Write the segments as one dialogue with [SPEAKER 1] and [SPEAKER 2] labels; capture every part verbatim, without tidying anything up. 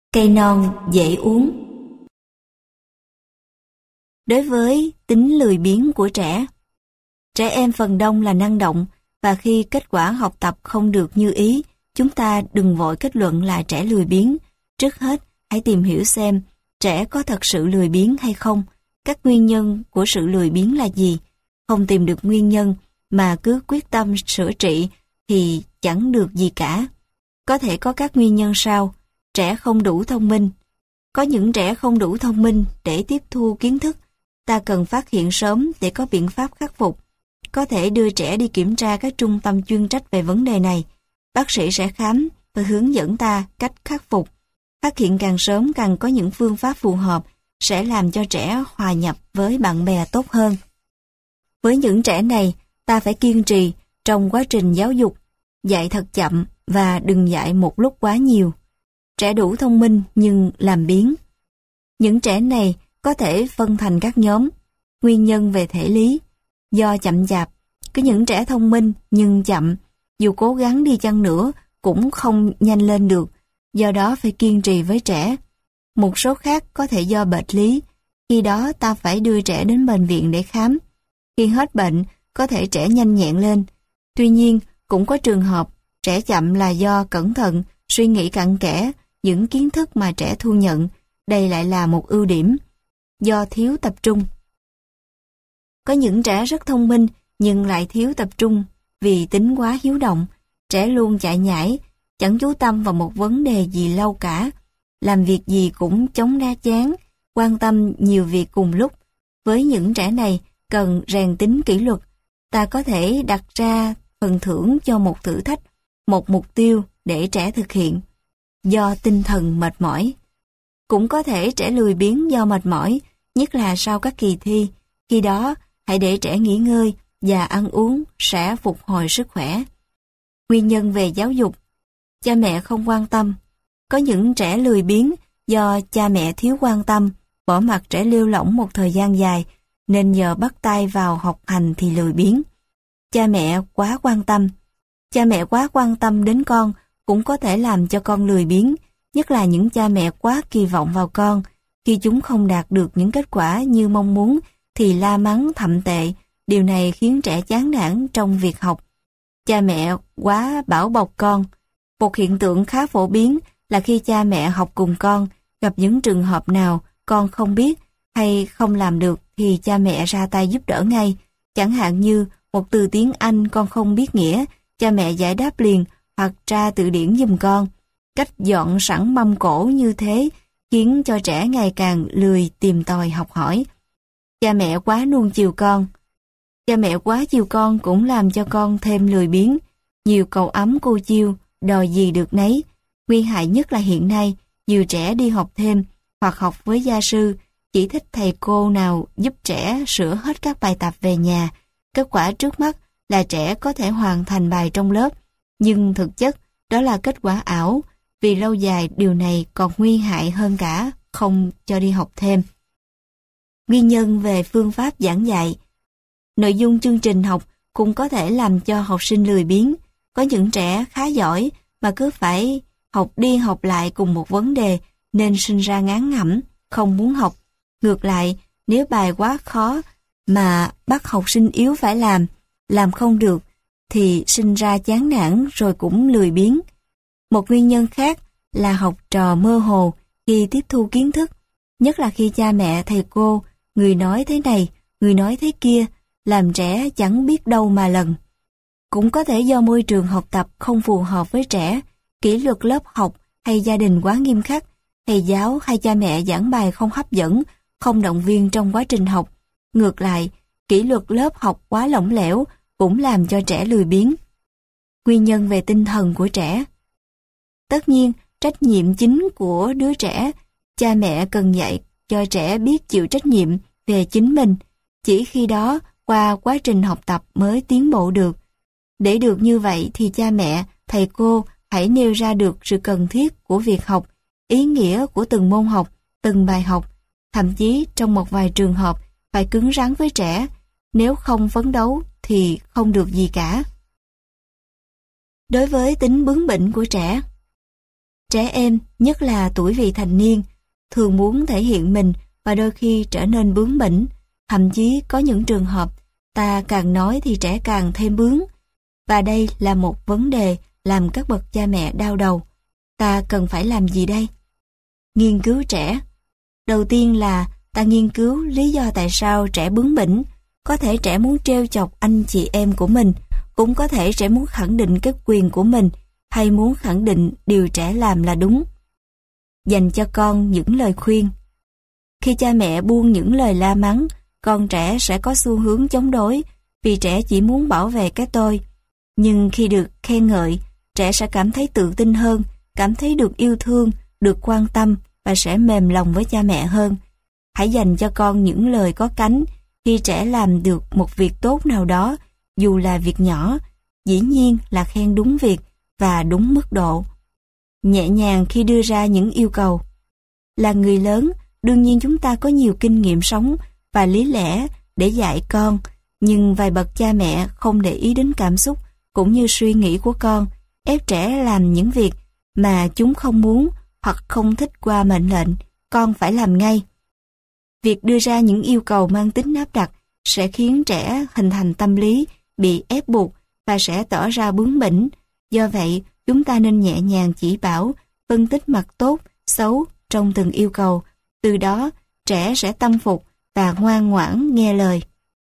[SPEAKER 1] Cây non dễ uống. Đối với tính lười biếng của trẻ, trẻ em phần đông là năng động, và khi kết quả học tập không được như ý, chúng ta đừng vội kết luận là trẻ lười biếng. Trước hết, hãy tìm hiểu xem trẻ có thật sự lười biếng hay không, các nguyên nhân của sự lười biếng là gì. Không tìm được nguyên nhân mà cứ quyết tâm sửa trị thì chẳng được gì cả. Có thể có các nguyên nhân sau: trẻ không đủ thông minh. Có những trẻ không đủ thông minh để tiếp thu kiến thức. Ta cần phát hiện sớm để có biện pháp khắc phục. Có thể đưa trẻ đi kiểm tra các trung tâm chuyên trách về vấn đề này. Bác sĩ sẽ khám và hướng dẫn ta cách khắc phục. Phát hiện càng sớm càng có những phương pháp phù hợp sẽ làm cho trẻ hòa nhập với bạn bè tốt hơn. Với những trẻ này, ta phải kiên trì trong quá trình giáo dục, dạy thật chậm và đừng dạy một lúc quá nhiều. Trẻ đủ thông minh nhưng làm biếng. Những trẻ này có thể phân thành các nhóm. Nguyên nhân về thể lý: do chậm chạp. Có những trẻ thông minh nhưng chậm, dù cố gắng đi chăng nữa cũng không nhanh lên được, do đó phải kiên trì với trẻ. Một số khác có thể do bệnh lý, khi đó ta phải đưa trẻ đến bệnh viện để khám. Khi hết bệnh, có thể trẻ nhanh nhẹn lên. Tuy nhiên, cũng có trường hợp trẻ chậm là do cẩn thận, suy nghĩ cặn kẽ những kiến thức mà trẻ thu nhận. Đây lại là một ưu điểm. Do thiếu tập trung. Có những trẻ rất thông minh nhưng lại thiếu tập trung vì tính quá hiếu động. Trẻ luôn chạy nhảy, chẳng chú tâm vào một vấn đề gì lâu cả. Làm việc gì cũng chống đá chán, quan tâm nhiều việc cùng lúc. Với những trẻ này cần rèn tính kỷ luật. Ta có thể đặt ra phần thưởng cho một thử thách, một mục tiêu để trẻ thực hiện. Do tinh thần mệt mỏi. Cũng có thể trẻ lười biếng do mệt mỏi, nhất là sau các kỳ thi. Khi đó, hãy để trẻ nghỉ ngơi và ăn uống sẽ phục hồi sức khỏe. Nguyên nhân về giáo dục: cha mẹ không quan tâm. Có những trẻ lười biếng do cha mẹ thiếu quan tâm, bỏ mặc trẻ lêu lỏng một thời gian dài, nên giờ bắt tay vào học hành thì lười biếng. Cha mẹ quá quan tâm. Cha mẹ quá quan tâm đến con cũng có thể làm cho con lười biếng, nhất là những cha mẹ quá kỳ vọng vào con. Khi chúng không đạt được những kết quả như mong muốn thì la mắng thậm tệ. Điều này khiến trẻ chán nản trong việc học. Cha mẹ quá bảo bọc con. Một hiện tượng khá phổ biến là khi cha mẹ học cùng con, gặp những trường hợp nào con không biết hay không làm được thì cha mẹ ra tay giúp đỡ ngay. Chẳng hạn như một từ tiếng Anh con không biết nghĩa, cha mẹ giải đáp liền hoặc tra từ điển giùm con. Cách dọn sẵn mâm cỗ như thế khiến cho trẻ ngày càng lười tìm tòi học hỏi. Cha mẹ quá nuông chiều con. Cha mẹ quá chiều con cũng làm cho con thêm lười biếng. Nhiều cậu ấm cô chiêu, đòi gì được nấy. Nguy hại nhất là hiện nay, nhiều trẻ đi học thêm hoặc học với gia sư, chỉ thích thầy cô nào giúp trẻ sửa hết các bài tập về nhà. Kết quả trước mắt là trẻ có thể hoàn thành bài trong lớp, nhưng thực chất đó là kết quả ảo, vì lâu dài điều này còn nguy hại hơn cả không cho đi học thêm. Nguyên nhân về phương pháp giảng dạy: nội dung chương trình học cũng có thể làm cho học sinh lười biếng. Có những trẻ khá giỏi mà cứ phải học đi học lại cùng một vấn đề nên sinh ra ngán ngẩm, không muốn học. Ngược lại, nếu bài quá khó mà bắt học sinh yếu phải làm, làm không được thì sinh ra chán nản rồi cũng lười biếng. Một nguyên nhân khác là học trò mơ hồ khi tiếp thu kiến thức, nhất là khi cha mẹ, thầy cô, người nói thế này, người nói thế kia, làm trẻ chẳng biết đâu mà lần. Cũng có thể do môi trường học tập không phù hợp với trẻ, kỷ luật lớp học hay gia đình quá nghiêm khắc, thầy giáo hay cha mẹ giảng bài không hấp dẫn, không động viên trong quá trình học. Ngược lại, kỷ luật lớp học quá lỏng lẻo cũng làm cho trẻ lười biếng. Nguyên nhân về tinh thần của trẻ: tất nhiên, trách nhiệm chính của đứa trẻ, cha mẹ cần dạy cho trẻ biết chịu trách nhiệm về chính mình. Chỉ khi đó, qua quá trình học tập mới tiến bộ được. Để được như vậy thì cha mẹ, thầy cô hãy nêu ra được sự cần thiết của việc học, ý nghĩa của từng môn học, từng bài học. Thậm chí trong một vài trường hợp phải cứng rắn với trẻ, nếu không phấn đấu thì không được gì cả. Đối với tính bướng bỉnh của trẻ: Trẻ em, nhất là tuổi vị thành niên, thường muốn thể hiện mình và đôi khi trở nên bướng bỉnh. Thậm chí có những trường hợp, ta càng nói thì trẻ càng thêm bướng. Và đây là một vấn đề làm các bậc cha mẹ đau đầu. Ta cần phải làm gì đây? Nghiên cứu trẻ. Đầu tiên là ta nghiên cứu lý do tại sao trẻ bướng bỉnh. Có thể trẻ muốn trêu chọc anh chị em của mình, cũng có thể trẻ muốn khẳng định cái quyền của mình, hay muốn khẳng định điều trẻ làm là đúng. Dành cho con những lời khuyên. Khi cha mẹ buông những lời la mắng, con trẻ sẽ có xu hướng chống đối, vì trẻ chỉ muốn bảo vệ cái tôi. Nhưng khi được khen ngợi, trẻ sẽ cảm thấy tự tin hơn, cảm thấy được yêu thương, được quan tâm và sẽ mềm lòng với cha mẹ hơn. Hãy dành cho con những lời có cánh khi trẻ làm được một việc tốt nào đó, dù là việc nhỏ, dĩ nhiên là khen đúng việc và đúng mức độ. Nhẹ nhàng khi đưa ra những yêu cầu. Là người lớn, đương nhiên chúng ta có nhiều kinh nghiệm sống và lý lẽ để dạy con, nhưng vài bậc cha mẹ không để ý đến cảm xúc cũng như suy nghĩ của con, ép trẻ làm những việc mà chúng không muốn hoặc không thích qua mệnh lệnh, con phải làm ngay. Việc đưa ra những yêu cầu mang tính áp đặt sẽ khiến trẻ hình thành tâm lý bị ép buộc và sẽ tỏ ra bướng bỉnh. Do vậy, chúng ta nên nhẹ nhàng chỉ bảo, phân tích mặt tốt, xấu trong từng yêu cầu. Từ đó, trẻ sẽ tâm phục và ngoan ngoãn nghe lời.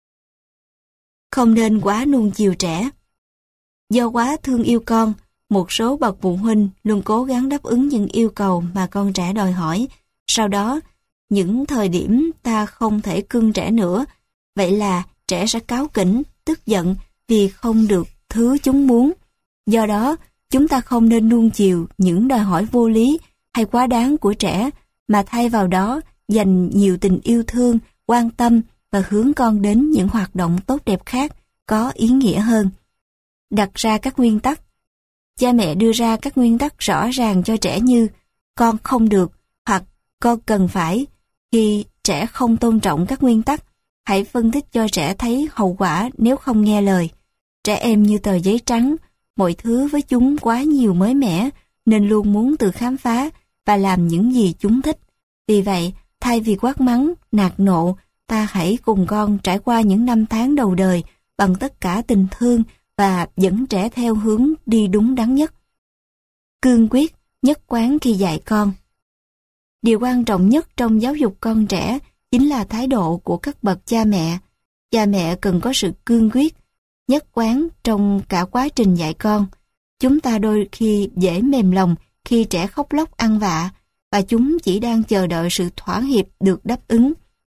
[SPEAKER 1] Không nên quá nuông chiều trẻ. Do quá thương yêu con, một số bậc phụ huynh luôn cố gắng đáp ứng những yêu cầu mà con trẻ đòi hỏi. Sau đó, những thời điểm ta không thể cưng trẻ nữa, vậy là trẻ sẽ cáu kỉnh, tức giận vì không được thứ chúng muốn. Do đó, chúng ta không nên nuông chiều những đòi hỏi vô lý hay quá đáng của trẻ, mà thay vào đó dành nhiều tình yêu thương, quan tâm và hướng con đến những hoạt động tốt đẹp khác, có ý nghĩa hơn. Đặt ra các nguyên tắc. Cha mẹ đưa ra các nguyên tắc rõ ràng cho trẻ như con không được hoặc con cần phải. Khi trẻ không tôn trọng các nguyên tắc, hãy phân tích cho trẻ thấy hậu quả nếu không nghe lời. Trẻ em như tờ giấy trắng, mọi thứ với chúng quá nhiều mới mẻ nên luôn muốn tự khám phá và làm những gì chúng thích. Vì vậy, thay vì quát mắng, nạt nộ, ta hãy cùng con trải qua những năm tháng đầu đời bằng tất cả tình thương và dẫn trẻ theo hướng đi đúng đắn nhất. Cương quyết, nhất quán khi dạy con. Điều quan trọng nhất trong giáo dục con trẻ chính là thái độ của các bậc cha mẹ. Cha mẹ cần có sự cương quyết, nhất quán trong cả quá trình dạy con. Chúng ta đôi khi dễ mềm lòng khi trẻ khóc lóc ăn vạ, và chúng chỉ đang chờ đợi sự thỏa hiệp được đáp ứng.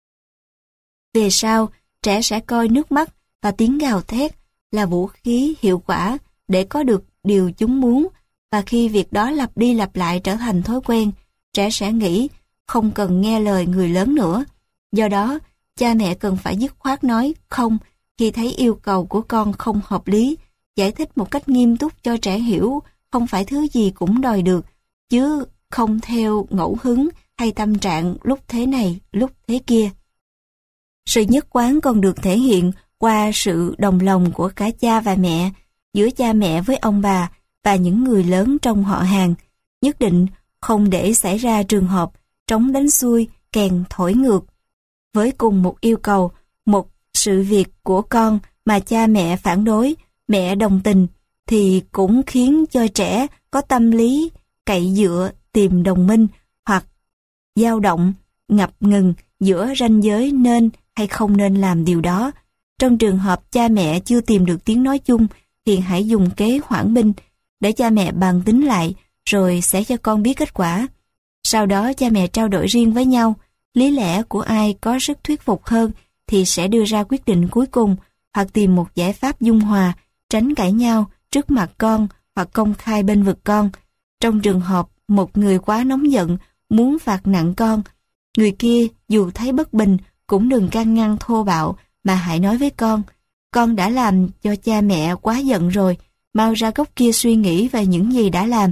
[SPEAKER 1] Về sau, trẻ sẽ coi nước mắt và tiếng gào thét là vũ khí hiệu quả để có được điều chúng muốn, và khi việc đó lặp đi lặp lại trở thành thói quen, trẻ sẽ nghĩ không cần nghe lời người lớn nữa. Do đó, cha mẹ cần phải dứt khoát nói không khi thấy yêu cầu của con không hợp lý, giải thích một cách nghiêm túc cho trẻ hiểu không phải thứ gì cũng đòi được, chứ không theo ngẫu hứng hay tâm trạng lúc thế này, lúc thế kia. Sự nhất quán còn được thể hiện qua sự đồng lòng của cả cha và mẹ, giữa cha mẹ với ông bà và những người lớn trong họ hàng. Nhất định không để xảy ra trường hợp trống đánh xuôi, kèn thổi ngược. Với cùng một yêu cầu, một sự việc của con mà cha mẹ phản đối, mẹ đồng tình, thì cũng khiến cho trẻ có tâm lý cậy dựa tìm đồng minh hoặc dao động, ngập ngừng giữa ranh giới nên hay không nên làm điều đó. Trong trường hợp cha mẹ chưa tìm được tiếng nói chung thì hãy dùng kế hoãn binh để cha mẹ bàn tính lại rồi sẽ cho con biết kết quả. Sau đó cha mẹ trao đổi riêng với nhau, lý lẽ của ai có sức thuyết phục hơn thì sẽ đưa ra quyết định cuối cùng hoặc tìm một giải pháp dung hòa, tránh cãi nhau trước mặt con hoặc công khai bênh vực con. Trong trường hợp một người quá nóng giận muốn phạt nặng con, người kia dù thấy bất bình cũng đừng can ngăn thô bạo mà hãy nói với con: con đã làm cho cha mẹ quá giận rồi, mau ra góc kia suy nghĩ về những gì đã làm.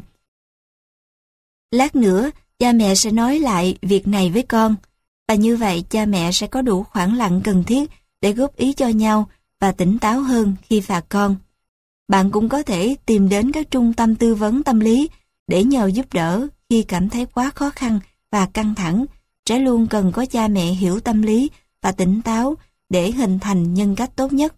[SPEAKER 1] Lát nữa cha mẹ sẽ nói lại việc này với con, và như vậy cha mẹ sẽ có đủ khoảng lặng cần thiết để góp ý cho nhau và tỉnh táo hơn khi phạt con. Bạn cũng có thể tìm đến các trung tâm tư vấn tâm lý để nhờ giúp đỡ khi cảm thấy quá khó khăn và căng thẳng, trẻ luôn cần có cha mẹ hiểu tâm lý và tỉnh táo để hình thành nhân cách tốt nhất.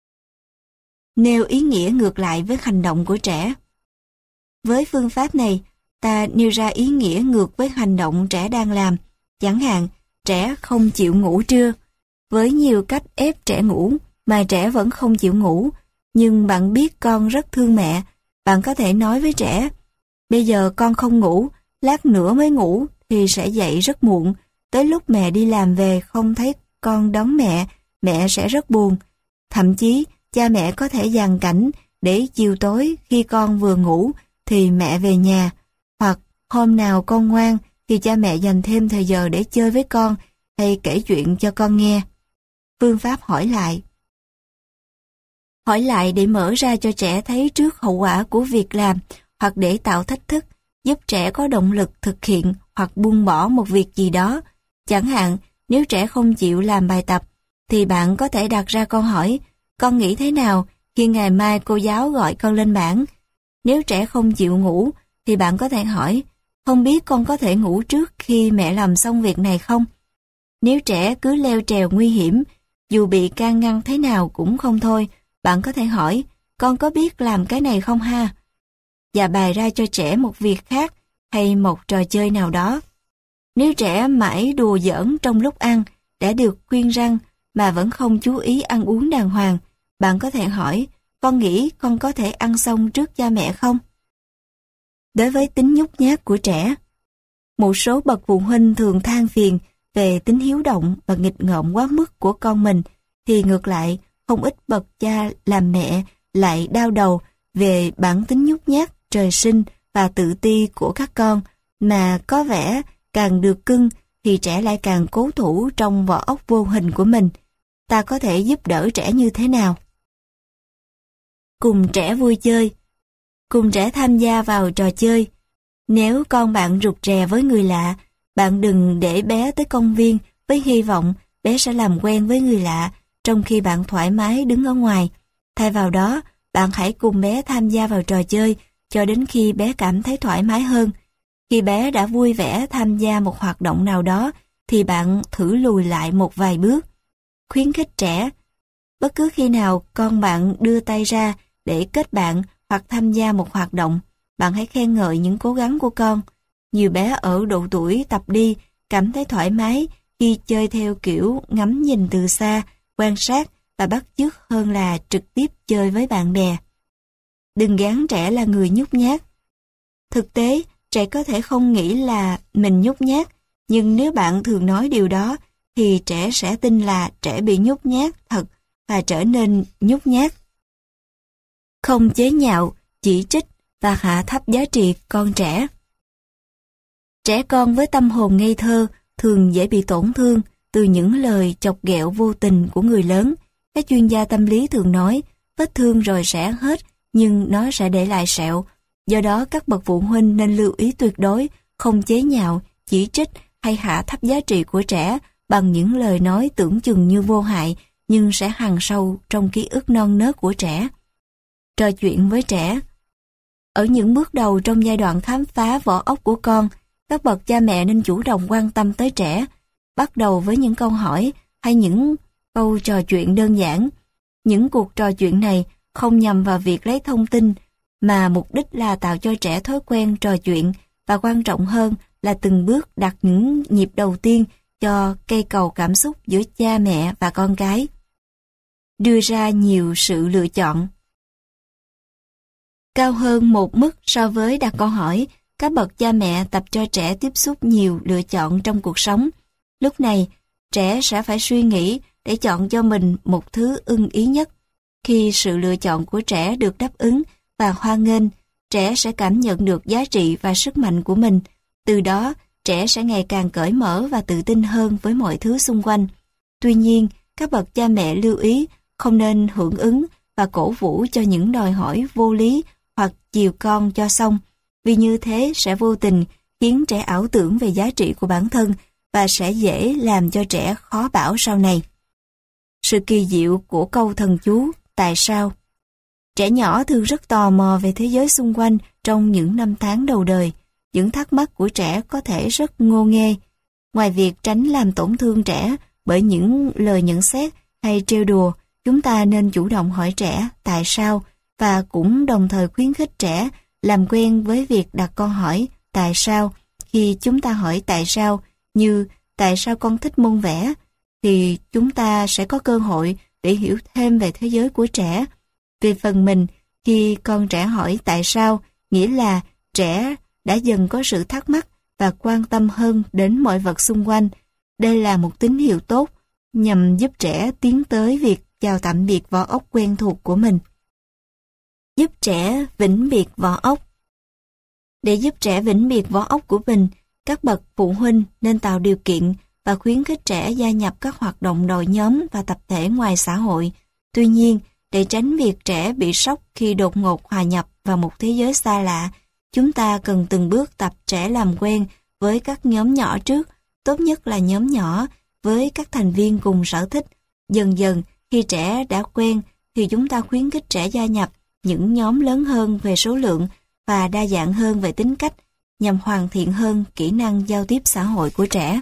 [SPEAKER 1] Nêu ý nghĩa ngược lại với hành động của trẻ. Với phương pháp này, ta nêu ra ý nghĩa ngược với hành động trẻ đang làm. Chẳng hạn, trẻ không chịu ngủ trưa. Với nhiều cách ép trẻ ngủ mà trẻ vẫn không chịu ngủ, nhưng bạn biết con rất thương mẹ, bạn có thể nói với trẻ, bây giờ con không ngủ, lát nữa mới ngủ thì sẽ dậy rất muộn, tới lúc mẹ đi làm về không thấy con đón mẹ, mẹ sẽ rất buồn. Thậm chí, cha mẹ có thể dàn cảnh để chiều tối khi con vừa ngủ thì mẹ về nhà, hoặc hôm nào con ngoan thì cha mẹ dành thêm thời giờ để chơi với con hay kể chuyện cho con nghe. Phương pháp hỏi lại. Hỏi lại để mở ra cho trẻ thấy trước hậu quả của việc làm, hoặc để tạo thách thức, giúp trẻ có động lực thực hiện hoặc buông bỏ một việc gì đó. Chẳng hạn, nếu trẻ không chịu làm bài tập, thì bạn có thể đặt ra câu hỏi, con nghĩ thế nào khi ngày mai cô giáo gọi con lên bảng? Nếu trẻ không chịu ngủ, thì bạn có thể hỏi, không biết con có thể ngủ trước khi mẹ làm xong việc này không? Nếu trẻ cứ leo trèo nguy hiểm, dù bị can ngăn thế nào cũng không thôi, bạn có thể hỏi, con có biết làm cái này không ha? Và bày ra cho trẻ một việc khác hay một trò chơi nào đó. Nếu trẻ mãi đùa giỡn trong lúc ăn, đã được khuyên răng mà vẫn không chú ý ăn uống đàng hoàng, bạn có thể hỏi, con nghĩ con có thể ăn xong trước cha mẹ không? Đối với tính nhút nhát của trẻ, một số bậc phụ huynh thường than phiền về tính hiếu động và nghịch ngợm quá mức của con mình, thì ngược lại, không ít bậc cha làm mẹ lại đau đầu về bản tính nhút nhát trời sinh và tự ti của các con, mà có vẻ càng được cưng thì trẻ lại càng cố thủ trong vỏ óc vô hình của mình. Ta có thể giúp đỡ trẻ như thế nào? Cùng trẻ vui chơi. Cùng trẻ tham gia vào trò chơi. Nếu con bạn rụt rè với người lạ, bạn đừng để bé tới công viên với hy vọng bé sẽ làm quen với người lạ, trong khi bạn thoải mái đứng ở ngoài. Thay vào đó, bạn hãy cùng bé tham gia vào trò chơi cho đến khi bé cảm thấy thoải mái hơn. Khi bé đã vui vẻ tham gia một hoạt động nào đó, thì bạn thử lùi lại một vài bước. Khuyến khích trẻ. Bất cứ khi nào con bạn đưa tay ra để kết bạn hoặc tham gia một hoạt động, bạn hãy khen ngợi những cố gắng của con. Nhiều bé ở độ tuổi tập đi cảm thấy thoải mái khi chơi theo kiểu ngắm nhìn từ xa, quan sát và bắt chước hơn là trực tiếp chơi với bạn bè. Đừng gán trẻ là người nhút nhát. Thực tế, trẻ có thể không nghĩ là mình nhút nhát, nhưng nếu bạn thường nói điều đó, thì trẻ sẽ tin là trẻ bị nhút nhát thật và trở nên nhút nhát. Không chế nhạo, chỉ trích và hạ thấp giá trị con trẻ. Trẻ con với tâm hồn ngây thơ thường dễ bị tổn thương từ những lời chọc ghẹo vô tình của người lớn. Các chuyên gia tâm lý thường nói, vết thương rồi sẽ hết, nhưng nó sẽ để lại sẹo. Do đó, các bậc phụ huynh nên lưu ý tuyệt đối không chế nhạo, chỉ trích hay hạ thấp giá trị của trẻ bằng những lời nói tưởng chừng như vô hại, nhưng sẽ hằn sâu trong ký ức non nớt của trẻ. Trò chuyện với trẻ. Ở những bước đầu trong giai đoạn khám phá vỏ óc của con, các bậc cha mẹ nên chủ động quan tâm tới trẻ, bắt đầu với những câu hỏi hay những câu trò chuyện đơn giản. Những cuộc trò chuyện này không nhằm vào việc lấy thông tin, mà mục đích là tạo cho trẻ thói quen trò chuyện, và quan trọng hơn là từng bước đặt những nhịp đầu tiên cho cây cầu cảm xúc giữa cha mẹ và con cái. Đưa ra nhiều sự lựa chọn. Cao hơn một mức so với đặt câu hỏi, các bậc cha mẹ tập cho trẻ tiếp xúc nhiều lựa chọn trong cuộc sống. Lúc này, trẻ sẽ phải suy nghĩ để chọn cho mình một thứ ưng ý nhất. Khi sự lựa chọn của trẻ được đáp ứng và hoan nghênh, trẻ sẽ cảm nhận được giá trị và sức mạnh của mình. Từ đó, trẻ sẽ ngày càng cởi mở và tự tin hơn với mọi thứ xung quanh. Tuy nhiên, các bậc cha mẹ lưu ý không nên hưởng ứng và cổ vũ cho những đòi hỏi vô lý hoặc chiều con cho xong, vì như thế sẽ vô tình khiến trẻ ảo tưởng về giá trị của bản thân và sẽ dễ làm cho trẻ khó bảo sau này. Sự kỳ diệu của câu thần chú tại sao? Trẻ nhỏ thường rất tò mò về thế giới xung quanh trong những năm tháng đầu đời. những thắc mắc của trẻ có thể rất ngô nghê. Ngoài việc tránh làm tổn thương trẻ bởi những lời nhận xét hay trêu đùa, chúng ta nên chủ động hỏi trẻ tại sao và cũng đồng thời khuyến khích trẻ làm quen với việc đặt câu hỏi tại sao. Khi chúng ta hỏi tại sao như tại sao con thích môn vẽ, thì chúng ta sẽ có cơ hội để hiểu thêm về thế giới của trẻ. Về phần mình, khi con trẻ hỏi tại sao, nghĩa là trẻ đã dần có sự thắc mắc và quan tâm hơn đến mọi vật xung quanh. Đây là một tín hiệu tốt nhằm giúp trẻ tiến tới việc chào tạm biệt vỏ ốc quen thuộc của mình. Giúp trẻ vĩnh biệt vỏ ốc. Để giúp trẻ vĩnh biệt vỏ ốc của mình, các bậc phụ huynh nên tạo điều kiện và khuyến khích trẻ gia nhập các hoạt động đội nhóm và tập thể ngoài xã hội. Tuy nhiên, để tránh việc trẻ bị sốc khi đột ngột hòa nhập vào một thế giới xa lạ, chúng ta cần từng bước tập trẻ làm quen với các nhóm nhỏ trước, tốt nhất là nhóm nhỏ với các thành viên cùng sở thích. Dần dần, khi trẻ đã quen, thì chúng ta khuyến khích trẻ gia nhập những nhóm lớn hơn về số lượng và đa dạng hơn về tính cách, nhằm hoàn thiện hơn kỹ năng giao tiếp xã hội của trẻ.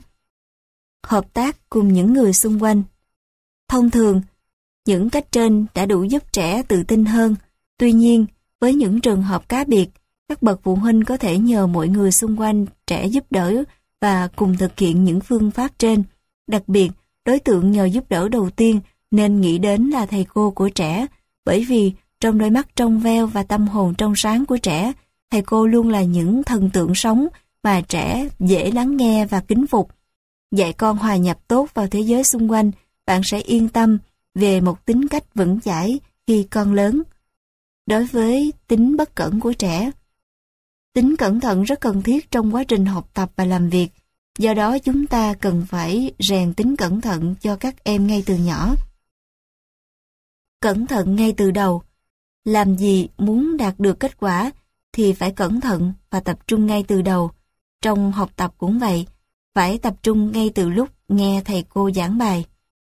[SPEAKER 1] Hợp tác cùng những người xung quanh. Thông thường, những cách trên đã đủ giúp trẻ tự tin hơn. Tuy nhiên, với những trường hợp cá biệt, các bậc phụ huynh có thể nhờ mọi người xung quanh trẻ giúp đỡ và cùng thực hiện những phương pháp trên. Đặc biệt, đối tượng nhờ giúp đỡ đầu tiên nên nghĩ đến là thầy cô của trẻ, bởi vì trong đôi mắt trong veo và tâm hồn trong sáng của trẻ, thầy cô luôn là những thần tượng sống mà trẻ dễ lắng nghe và kính phục. Dạy con hòa nhập tốt vào thế giới xung quanh, bạn sẽ yên tâm về một tính cách vững chãi khi con lớn. Đối với tính bất cẩn của trẻ, tính cẩn thận rất cần thiết trong quá trình học tập và làm việc. Do đó chúng ta cần phải rèn tính cẩn thận cho các em ngay từ nhỏ. Cẩn thận ngay từ đầu. Làm gì muốn đạt được kết quả thì phải cẩn thận và tập trung ngay từ đầu. Trong học tập cũng vậy, phải tập trung ngay từ lúc nghe thầy cô giảng bài.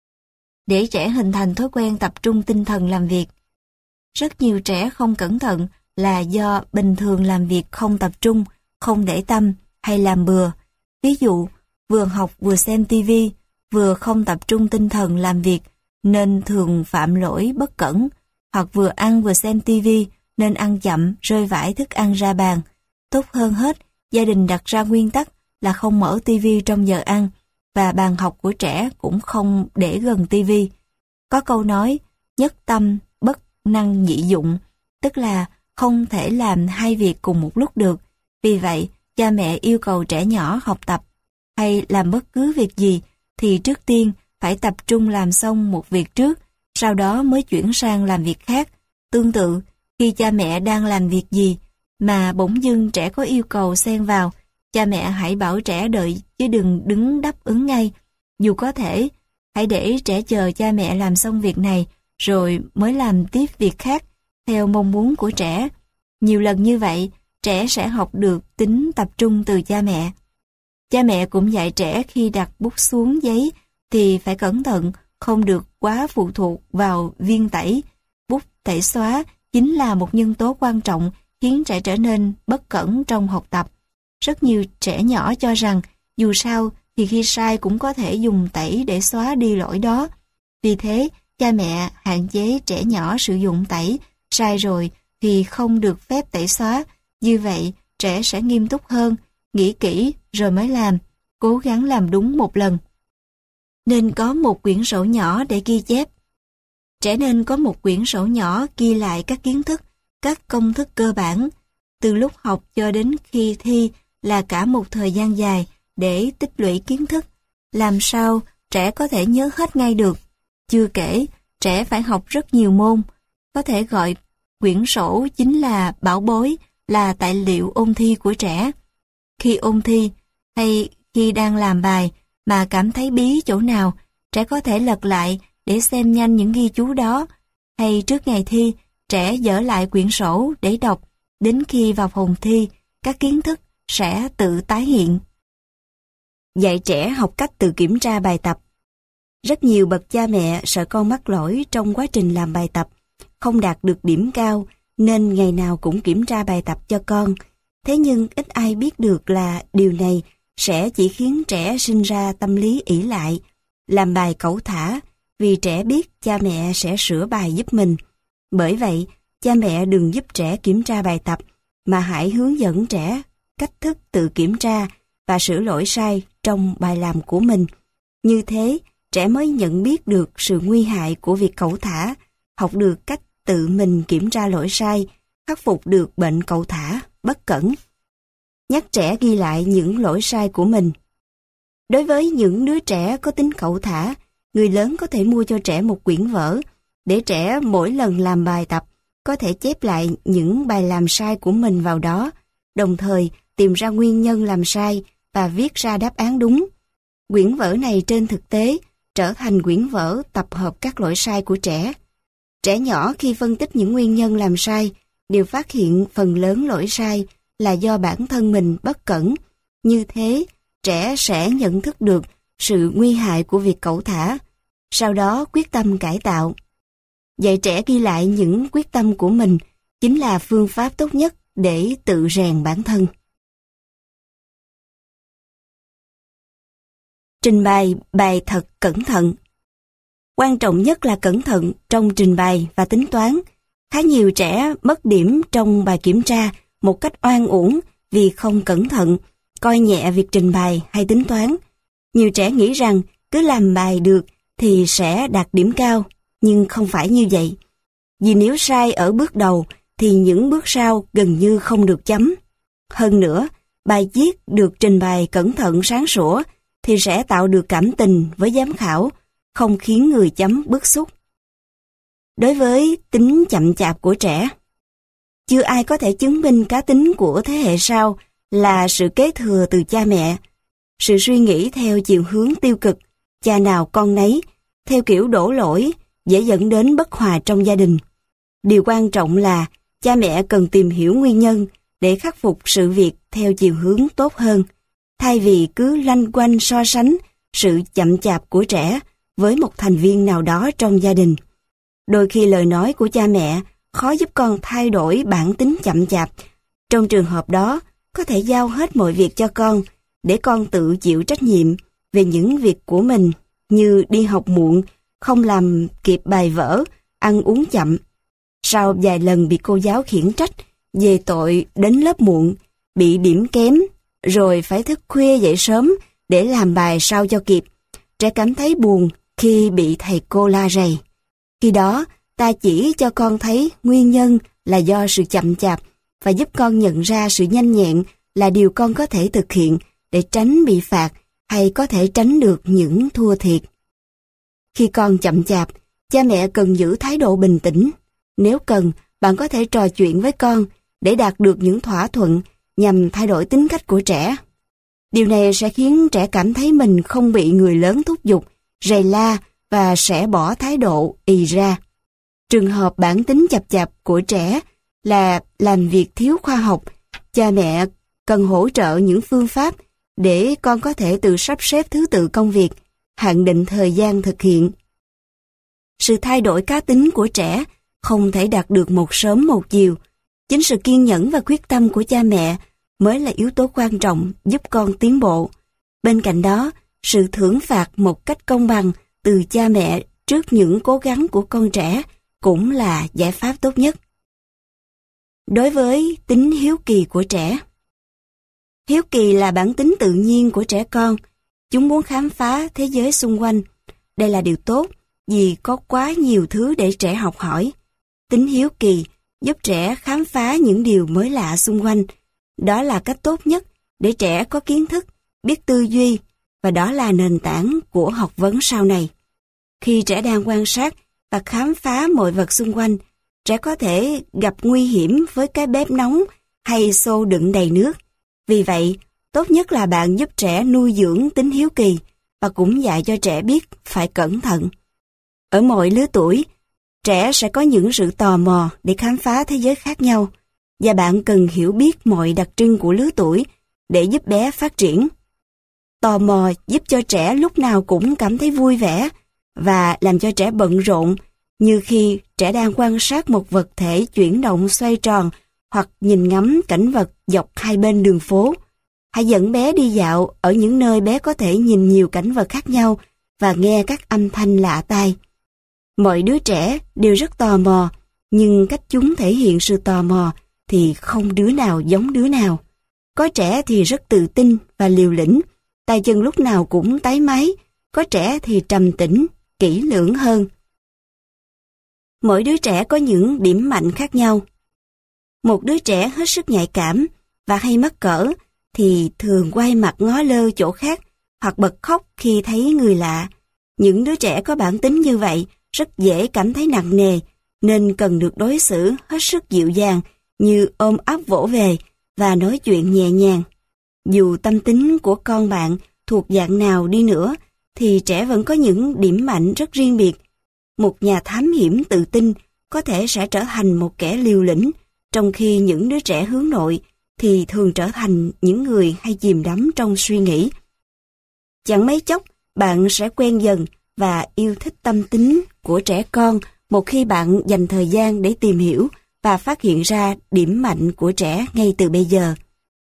[SPEAKER 1] Để trẻ hình thành thói quen tập trung tinh thần làm việc. Rất nhiều trẻ không cẩn thận là do bình thường làm việc không tập trung, không để tâm hay làm bừa. Ví dụ, vừa học vừa xem tivi, vừa không tập trung tinh thần làm việc nên thường phạm lỗi bất cẩn, hoặc vừa ăn vừa xem tivi nên ăn chậm rơi vãi thức ăn ra bàn. Tốt hơn hết, gia đình đặt ra nguyên tắc là không mở tivi trong giờ ăn và bàn học của trẻ cũng không để gần tivi. Có câu nói nhất tâm bất năng nhị dụng, tức là không thể làm hai việc cùng một lúc được. Vì vậy, cha mẹ yêu cầu trẻ nhỏ học tập hay làm bất cứ việc gì thì trước tiên phải tập trung làm xong một việc trước, sau đó mới chuyển sang làm việc khác. Tương tự, khi cha mẹ đang làm việc gì mà bỗng dưng trẻ có yêu cầu xen vào, cha mẹ hãy bảo trẻ đợi chứ đừng đứng đáp ứng ngay. Dù có thể, hãy để trẻ chờ cha mẹ làm xong việc này rồi mới làm tiếp việc khác theo mong muốn của trẻ. Nhiều lần như vậy, trẻ sẽ học được tính tập trung từ cha mẹ. Cha mẹ cũng dạy trẻ khi đặt bút xuống giấy thì phải cẩn thận, không được quá phụ thuộc vào viên tẩy. Bút tẩy xóa chính là một nhân tố quan trọng khiến trẻ trở nên bất cẩn trong học tập. Rất nhiều trẻ nhỏ cho rằng dù sao thì khi sai cũng có thể dùng tẩy để xóa đi lỗi đó. Vì thế, cha mẹ hạn chế trẻ nhỏ sử dụng tẩy, sai rồi thì không được phép tẩy xóa. Như vậy, trẻ sẽ nghiêm túc hơn, nghĩ kỹ rồi mới làm, cố gắng làm đúng một lần. Nên có một quyển sổ nhỏ để ghi chép. Trẻ nên có một quyển sổ nhỏ ghi lại các kiến thức, các công thức cơ bản. Từ lúc học cho đến khi thi là cả một thời gian dài để tích lũy kiến thức. Làm sao trẻ có thể nhớ hết ngay được? Chưa kể, trẻ phải học rất nhiều môn. Có thể gọi quyển sổ chính là bảo bối, là tài liệu ôn thi của trẻ. Khi ôn thi hay khi đang làm bài mà cảm thấy bí chỗ nào, trẻ có thể lật lại để xem nhanh những ghi chú đó. Hay trước ngày thi, trẻ dở lại quyển sổ để đọc. Đến khi vào phòng thi, các kiến thức sẽ tự tái hiện. Dạy trẻ học cách tự kiểm tra bài tập. Rất nhiều bậc cha mẹ sợ con mắc lỗi trong quá trình làm bài tập, không đạt được điểm cao, nên ngày nào cũng kiểm tra bài tập cho con. Thế nhưng ít ai biết được là điều này sẽ chỉ khiến trẻ sinh ra tâm lý ỷ lại, làm bài cẩu thả, vì trẻ biết cha mẹ sẽ sửa bài giúp mình. Bởi vậy, cha mẹ đừng giúp trẻ kiểm tra bài tập, mà hãy hướng dẫn trẻ cách thức tự kiểm tra và sửa lỗi sai trong bài làm của mình. Như thế, trẻ mới nhận biết được sự nguy hại của việc cẩu thả, học được cách tự mình kiểm tra lỗi sai, khắc phục được bệnh cẩu thả, bất cẩn. Nhắc trẻ ghi lại những lỗi sai của mình. Đối với những đứa trẻ có tính cẩu thả, người lớn có thể mua cho trẻ một quyển vở, để trẻ mỗi lần làm bài tập có thể chép lại những bài làm sai của mình vào đó, đồng thời tìm ra nguyên nhân làm sai và viết ra đáp án đúng. Quyển vở này trên thực tế trở thành quyển vở tập hợp các lỗi sai của trẻ. Trẻ nhỏ khi phân tích những nguyên nhân làm sai đều phát hiện phần lớn lỗi sai là do bản thân mình bất cẩn. Như thế, trẻ sẽ nhận thức được sự nguy hại của việc cẩu thả, sau đó quyết tâm cải tạo. Dạy trẻ ghi lại những quyết tâm của mình chính là phương pháp tốt nhất để tự rèn bản thân. Trình bày bài thật cẩn thận. Quan trọng nhất là cẩn thận trong trình bày và tính toán. Khá nhiều trẻ mất điểm trong bài kiểm tra một cách oan uổng vì không cẩn thận, coi nhẹ việc trình bày hay tính toán. Nhiều trẻ nghĩ rằng cứ làm bài được thì sẽ đạt điểm cao, nhưng không phải như vậy. Vì nếu sai ở bước đầu thì những bước sau gần như không được chấm. Hơn nữa, bài viết được trình bày cẩn thận sáng sủa thì sẽ tạo được cảm tình với giám khảo, không khiến người chấm bức xúc. Đối với tính chậm chạp của trẻ, chưa ai có thể chứng minh cá tính của thế hệ sau là sự kế thừa từ cha mẹ. Sự suy nghĩ theo chiều hướng tiêu cực, cha nào con nấy, theo kiểu đổ lỗi, dễ dẫn đến bất hòa trong gia đình. Điều quan trọng là cha mẹ cần tìm hiểu nguyên nhân để khắc phục sự việc theo chiều hướng tốt hơn, thay vì cứ lanh quanh so sánh sự chậm chạp của trẻ với một thành viên nào đó trong gia đình. Đôi khi lời nói của cha mẹ khó giúp con thay đổi bản tính chậm chạp. Trong trường hợp đó, có thể giao hết mọi việc cho con, để con tự chịu trách nhiệm về những việc của mình, như đi học muộn, không làm kịp bài vở, ăn uống chậm. Sau vài lần bị cô giáo khiển trách về tội đến lớp muộn, bị điểm kém, rồi phải thức khuya dậy sớm để làm bài sao cho kịp, trẻ cảm thấy buồn khi bị thầy cô la rầy. Khi đó, ta chỉ cho con thấy nguyên nhân là do sự chậm chạp và giúp con nhận ra sự nhanh nhẹn là điều con có thể thực hiện để tránh bị phạt hay có thể tránh được những thua thiệt. Khi con chậm chạp, cha mẹ cần giữ thái độ bình tĩnh. Nếu cần, bạn có thể trò chuyện với con để đạt được những thỏa thuận nhằm thay đổi tính cách của trẻ. Điều này sẽ khiến trẻ cảm thấy mình không bị người lớn thúc giục, rầy la và sẽ bỏ thái độ ì ra. Trường hợp bản tính chậm chạp của trẻ là làm việc thiếu khoa học, cha mẹ cần hỗ trợ những phương pháp để con có thể tự sắp xếp thứ tự công việc, hạn định thời gian thực hiện. Sự thay đổi cá tính của trẻ không thể đạt được một sớm một chiều. Chính sự kiên nhẫn và quyết tâm của cha mẹ mới là yếu tố quan trọng giúp con tiến bộ. Bên cạnh đó, sự thưởng phạt một cách công bằng từ cha mẹ trước những cố gắng của con trẻ cũng là giải pháp tốt nhất. Đối với tính hiếu kỳ của trẻ, hiếu kỳ là bản tính tự nhiên của trẻ con. Chúng muốn khám phá thế giới xung quanh. Đây là điều tốt vì có quá nhiều thứ để trẻ học hỏi. Tính hiếu kỳ giúp trẻ khám phá những điều mới lạ xung quanh. Đó là cách tốt nhất để trẻ có kiến thức, biết tư duy, và đó là nền tảng của học vấn sau này. Khi trẻ đang quan sát và khám phá mọi vật xung quanh, trẻ có thể gặp nguy hiểm với cái bếp nóng hay xô đựng đầy nước. Vì vậy, tốt nhất là bạn giúp trẻ nuôi dưỡng tính hiếu kỳ và cũng dạy cho trẻ biết phải cẩn thận. Ở mọi lứa tuổi, trẻ sẽ có những sự tò mò để khám phá thế giới khác nhau, và bạn cần hiểu biết mọi đặc trưng của lứa tuổi để giúp bé phát triển. Tò mò giúp cho trẻ lúc nào cũng cảm thấy vui vẻ và làm cho trẻ bận rộn, như khi trẻ đang quan sát một vật thể chuyển động xoay tròn hoặc nhìn ngắm cảnh vật dọc hai bên đường phố. Hãy dẫn bé đi dạo ở những nơi bé có thể nhìn nhiều cảnh vật khác nhau và nghe các âm thanh lạ tai. Mọi đứa trẻ đều rất tò mò, nhưng cách chúng thể hiện sự tò mò thì không đứa nào giống đứa nào. Có trẻ thì rất tự tin và liều lĩnh, tay chân lúc nào cũng táy máy, có trẻ thì trầm tĩnh, kỹ lưỡng hơn. Mỗi đứa trẻ có những điểm mạnh khác nhau. Một đứa trẻ hết sức nhạy cảm và hay mắc cỡ thì thường quay mặt ngó lơ chỗ khác hoặc bật khóc khi thấy người lạ. Những đứa trẻ có bản tính như vậy rất dễ cảm thấy nặng nề, nên cần được đối xử hết sức dịu dàng như ôm ấp vỗ về và nói chuyện nhẹ nhàng. Dù tâm tính của con bạn thuộc dạng nào đi nữa, thì trẻ vẫn có những điểm mạnh rất riêng biệt. Một nhà thám hiểm tự tin có thể sẽ trở thành một kẻ liều lĩnh, trong khi những đứa trẻ hướng nội thì thường trở thành những người hay chìm đắm trong suy nghĩ. Chẳng mấy chốc, bạn sẽ quen dần và yêu thích tâm tính của trẻ con một khi bạn dành thời gian để tìm hiểu và phát hiện ra điểm mạnh của trẻ ngay từ bây giờ.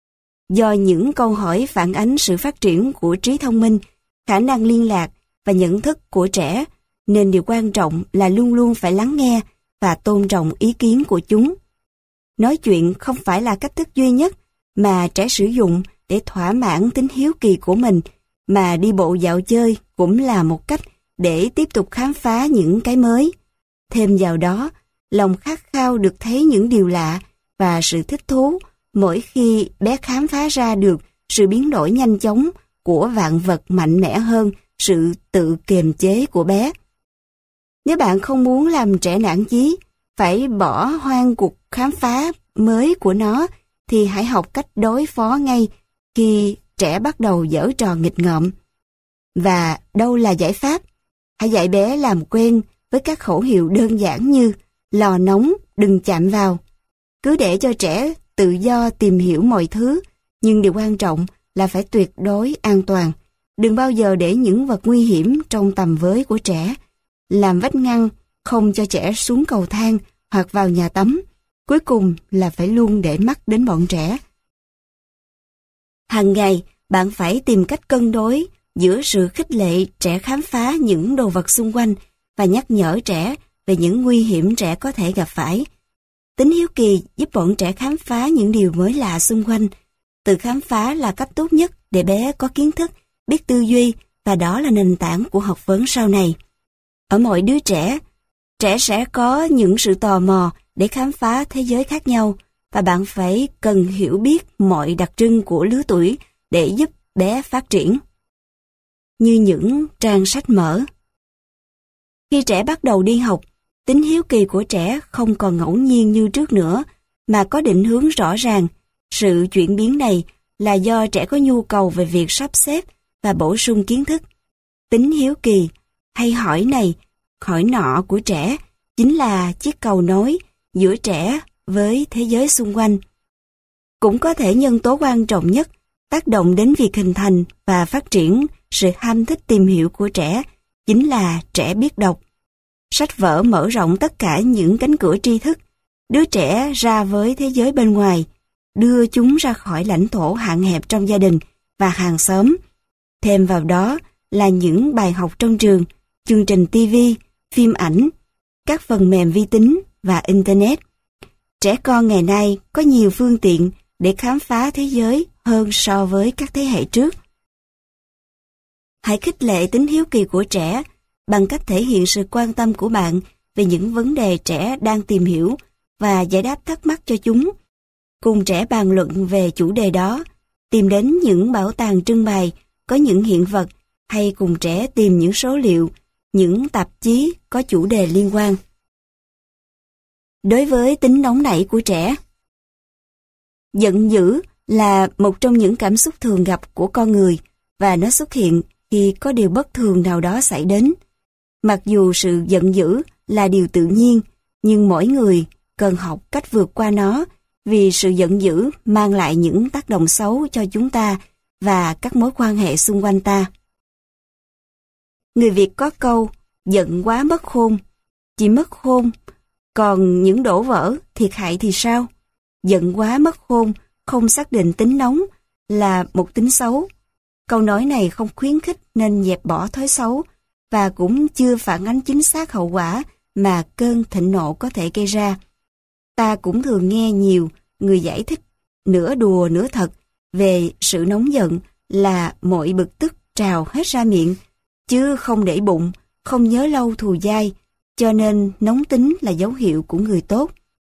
[SPEAKER 1] Do những câu hỏi phản ánh sự phát triển của trí thông minh, khả năng liên lạc và nhận thức của trẻ, nên điều quan trọng là luôn luôn phải lắng nghe và tôn trọng ý kiến của chúng. Nói chuyện không phải là cách thức duy nhất mà trẻ sử dụng để thỏa mãn tính hiếu kỳ của mình, mà đi bộ dạo chơi cũng là một cách để tiếp tục khám phá những cái mới. Thêm vào đó, lòng khát khao được thấy những điều lạ và sự thích thú mỗi khi bé khám phá ra được sự biến đổi nhanh chóng của vạn vật mạnh mẽ hơn sự tự kiềm chế của bé. Nếu bạn không muốn làm trẻ nản chí, phải bỏ hoang cuộc khám phá mới của nó, thì hãy học cách đối phó ngay khi trẻ bắt đầu giở trò nghịch ngợm. Và đâu là giải pháp? Hãy dạy bé làm quen với các khẩu hiệu đơn giản như lò nóng, đừng chạm vào. Cứ để cho trẻ tự do tìm hiểu mọi thứ, nhưng điều quan trọng là phải tuyệt đối an toàn. Đừng bao giờ để những vật nguy hiểm trong tầm với của trẻ. Làm vách ngăn, không cho trẻ xuống cầu thang hoặc vào nhà tắm. Cuối cùng là phải luôn để mắt đến bọn trẻ. Hàng ngày, bạn phải tìm cách cân đối giữa sự khích lệ trẻ khám phá những đồ vật xung quanh và nhắc nhở trẻ về những nguy hiểm trẻ có thể gặp phải. Tính hiếu kỳ giúp bọn trẻ khám phá những điều mới lạ xung quanh. Tự khám phá là cách tốt nhất để bé có kiến thức, biết tư duy, và đó là nền tảng của học vấn sau này. Ở mỗi đứa trẻ, trẻ sẽ có những sự tò mò để khám phá thế giới khác nhau, và bạn phải cần hiểu biết mọi đặc trưng của lứa tuổi để giúp bé phát triển. Như những trang sách mở. Khi trẻ bắt đầu đi học, tính hiếu kỳ của trẻ không còn ngẫu nhiên như trước nữa, mà có định hướng rõ ràng. Sự chuyển biến này là do trẻ có nhu cầu về việc sắp xếp và bổ sung kiến thức. Tính hiếu kỳ, hay hỏi này, hỏi nọ của trẻ chính là chiếc cầu nối giữa trẻ với thế giới xung quanh. Cũng có thể nhân tố quan trọng nhất tác động đến việc hình thành và phát triển sự ham thích tìm hiểu của trẻ chính là trẻ biết đọc. Sách vở mở rộng tất cả những cánh cửa tri thức, đứa trẻ ra với thế giới bên ngoài, đưa chúng ra khỏi lãnh thổ hạn hẹp trong gia đình và hàng xóm. Thêm vào đó là những bài học trong trường, chương trình ti vi, phim ảnh, các phần mềm vi tính và Internet. Trẻ con ngày nay có nhiều phương tiện để khám phá thế giới hơn so với các thế hệ trước. Hãy khích lệ tính hiếu kỳ của trẻ bằng cách thể hiện sự quan tâm của bạn về những vấn đề trẻ đang tìm hiểu và giải đáp thắc mắc cho chúng. Cùng trẻ bàn luận về chủ đề đó, tìm đến những bảo tàng trưng bày có những hiện vật, hay cùng trẻ tìm những số liệu, những tạp chí có chủ đề liên quan. Đối với tính nóng nảy của trẻ, giận dữ là một trong những cảm xúc thường gặp của con người, và nó xuất hiện khi có điều bất thường nào đó xảy đến. Mặc dù sự giận dữ là điều tự nhiên, nhưng mỗi người cần học cách vượt qua nó, vì sự giận dữ mang lại những tác động xấu cho chúng ta và các mối quan hệ xung quanh ta. Người Việt có câu, giận quá mất khôn, chỉ mất khôn, còn những đổ vỡ, thiệt hại thì sao? giận quá mất khôn, không xác định tính nóng là một tính xấu. Câu nói này không khuyến khích nên dẹp bỏ thói xấu và cũng chưa phản ánh chính xác hậu quả mà cơn thịnh nộ có thể gây ra. Ta cũng thường nghe nhiều người giải thích nửa đùa nửa thật về sự nóng giận là mọi bực tức trào hết ra miệng, chứ không để bụng, không nhớ lâu thù dai, cho nên nóng tính là dấu hiệu của người tốt.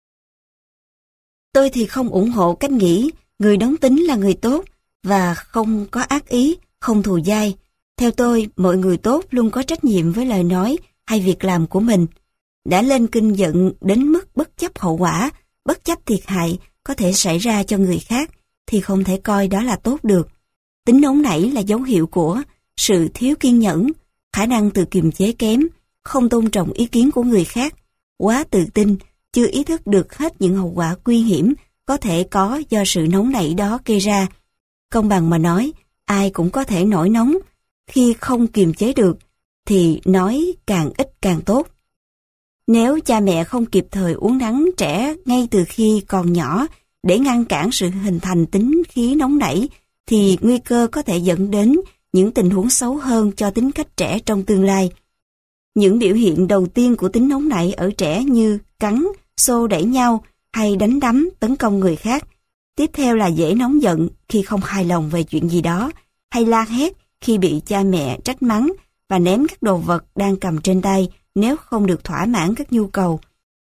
[SPEAKER 1] Tôi thì không ủng hộ cách nghĩ người nóng tính là người tốt và không có ác ý, không thù dai. Theo tôi, mọi người tốt luôn có trách nhiệm với lời nói hay việc làm của mình. Đã lên cơn giận đến mức bất chấp hậu quả, bất chấp thiệt hại có thể xảy ra cho người khác, thì không thể coi đó là tốt được. Tính nóng nảy là dấu hiệu của sự thiếu kiên nhẫn, khả năng tự kiềm chế kém, không tôn trọng ý kiến của người khác, quá tự tin, chưa ý thức được hết những hậu quả nguy hiểm có thể có do sự nóng nảy đó gây ra. Công bằng mà nói, ai cũng có thể nổi nóng. Khi không kiềm chế được, thì nói càng ít càng tốt. Nếu cha mẹ không kịp thời uốn nắn trẻ ngay từ khi còn nhỏ để ngăn cản sự hình thành tính khí nóng nảy, thì nguy cơ có thể dẫn đến những tình huống xấu hơn cho tính cách trẻ trong tương lai. Những biểu hiện đầu tiên của tính nóng nảy ở trẻ như cắn, xô đẩy nhau hay đánh đấm tấn công người khác. Tiếp theo là dễ nóng giận khi không hài lòng về chuyện gì đó, hay la hét khi bị cha mẹ trách mắng và ném các đồ vật đang cầm trên tay nếu không được thỏa mãn các nhu cầu.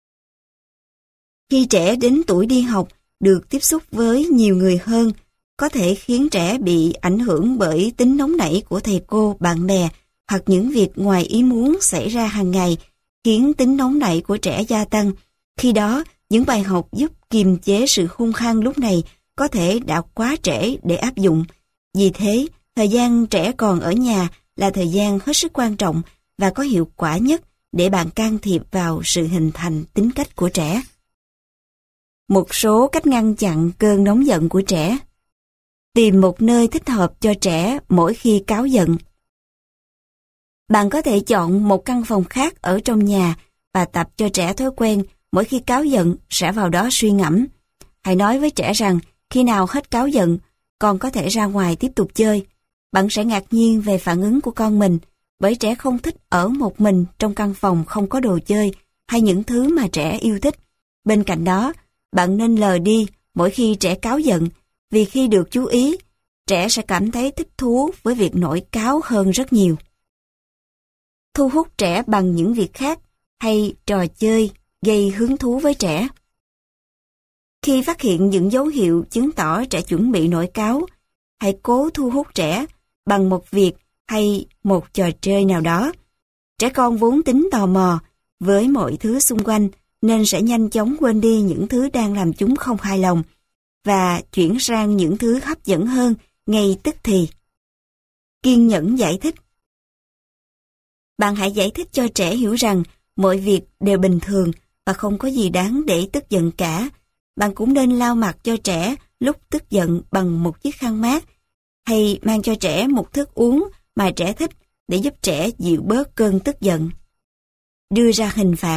[SPEAKER 1] Khi trẻ đến tuổi đi học, được tiếp xúc với nhiều người hơn, có thể khiến trẻ bị ảnh hưởng bởi tính nóng nảy của thầy cô, bạn bè hoặc những việc ngoài ý muốn xảy ra hàng ngày, khiến tính nóng nảy của trẻ gia tăng. Khi đó, những bài học giúp kiềm chế sự hung hăng lúc này có thể đã quá trễ để áp dụng. Vì thế, thời gian trẻ còn ở nhà là thời gian hết sức quan trọng và có hiệu quả nhất để bạn can thiệp vào sự hình thành tính cách của trẻ. Một số cách ngăn chặn cơn nóng giận của trẻ. Tìm một nơi thích hợp cho trẻ mỗi khi cáu giận. Bạn có thể chọn một căn phòng khác ở trong nhà và tập cho trẻ thói quen mỗi khi cáu giận sẽ vào đó suy ngẫm. Hãy nói với trẻ rằng khi nào hết cáu giận, con có thể ra ngoài tiếp tục chơi. Bạn sẽ ngạc nhiên về phản ứng của con mình, bởi trẻ không thích ở một mình trong căn phòng không có đồ chơi hay những thứ mà trẻ yêu thích. Bên cạnh đó, bạn nên lờ đi mỗi khi trẻ cáu giận, vì khi được chú ý, trẻ sẽ cảm thấy thích thú với việc nổi cáu hơn rất nhiều. Thu hút trẻ bằng những việc khác hay trò chơi gây hứng thú với trẻ. Khi phát hiện những dấu hiệu chứng tỏ trẻ chuẩn bị nổi cáu, hãy cố thu hút trẻ bằng một việc hay một trò chơi nào đó. Trẻ con vốn tính tò mò với mọi thứ xung quanh nên sẽ nhanh chóng quên đi những thứ đang làm chúng không hài lòng và chuyển sang những thứ hấp dẫn hơn ngay tức thì. Kiên nhẫn giải thích. Bạn hãy giải thích cho trẻ hiểu rằng mọi việc đều bình thường và không có gì đáng để tức giận cả. Bạn cũng nên lau mặt cho trẻ lúc tức giận bằng một chiếc khăn mát, hay mang cho trẻ một thức uống mà trẻ thích để giúp trẻ dịu bớt cơn tức giận. Đưa ra hình phạt.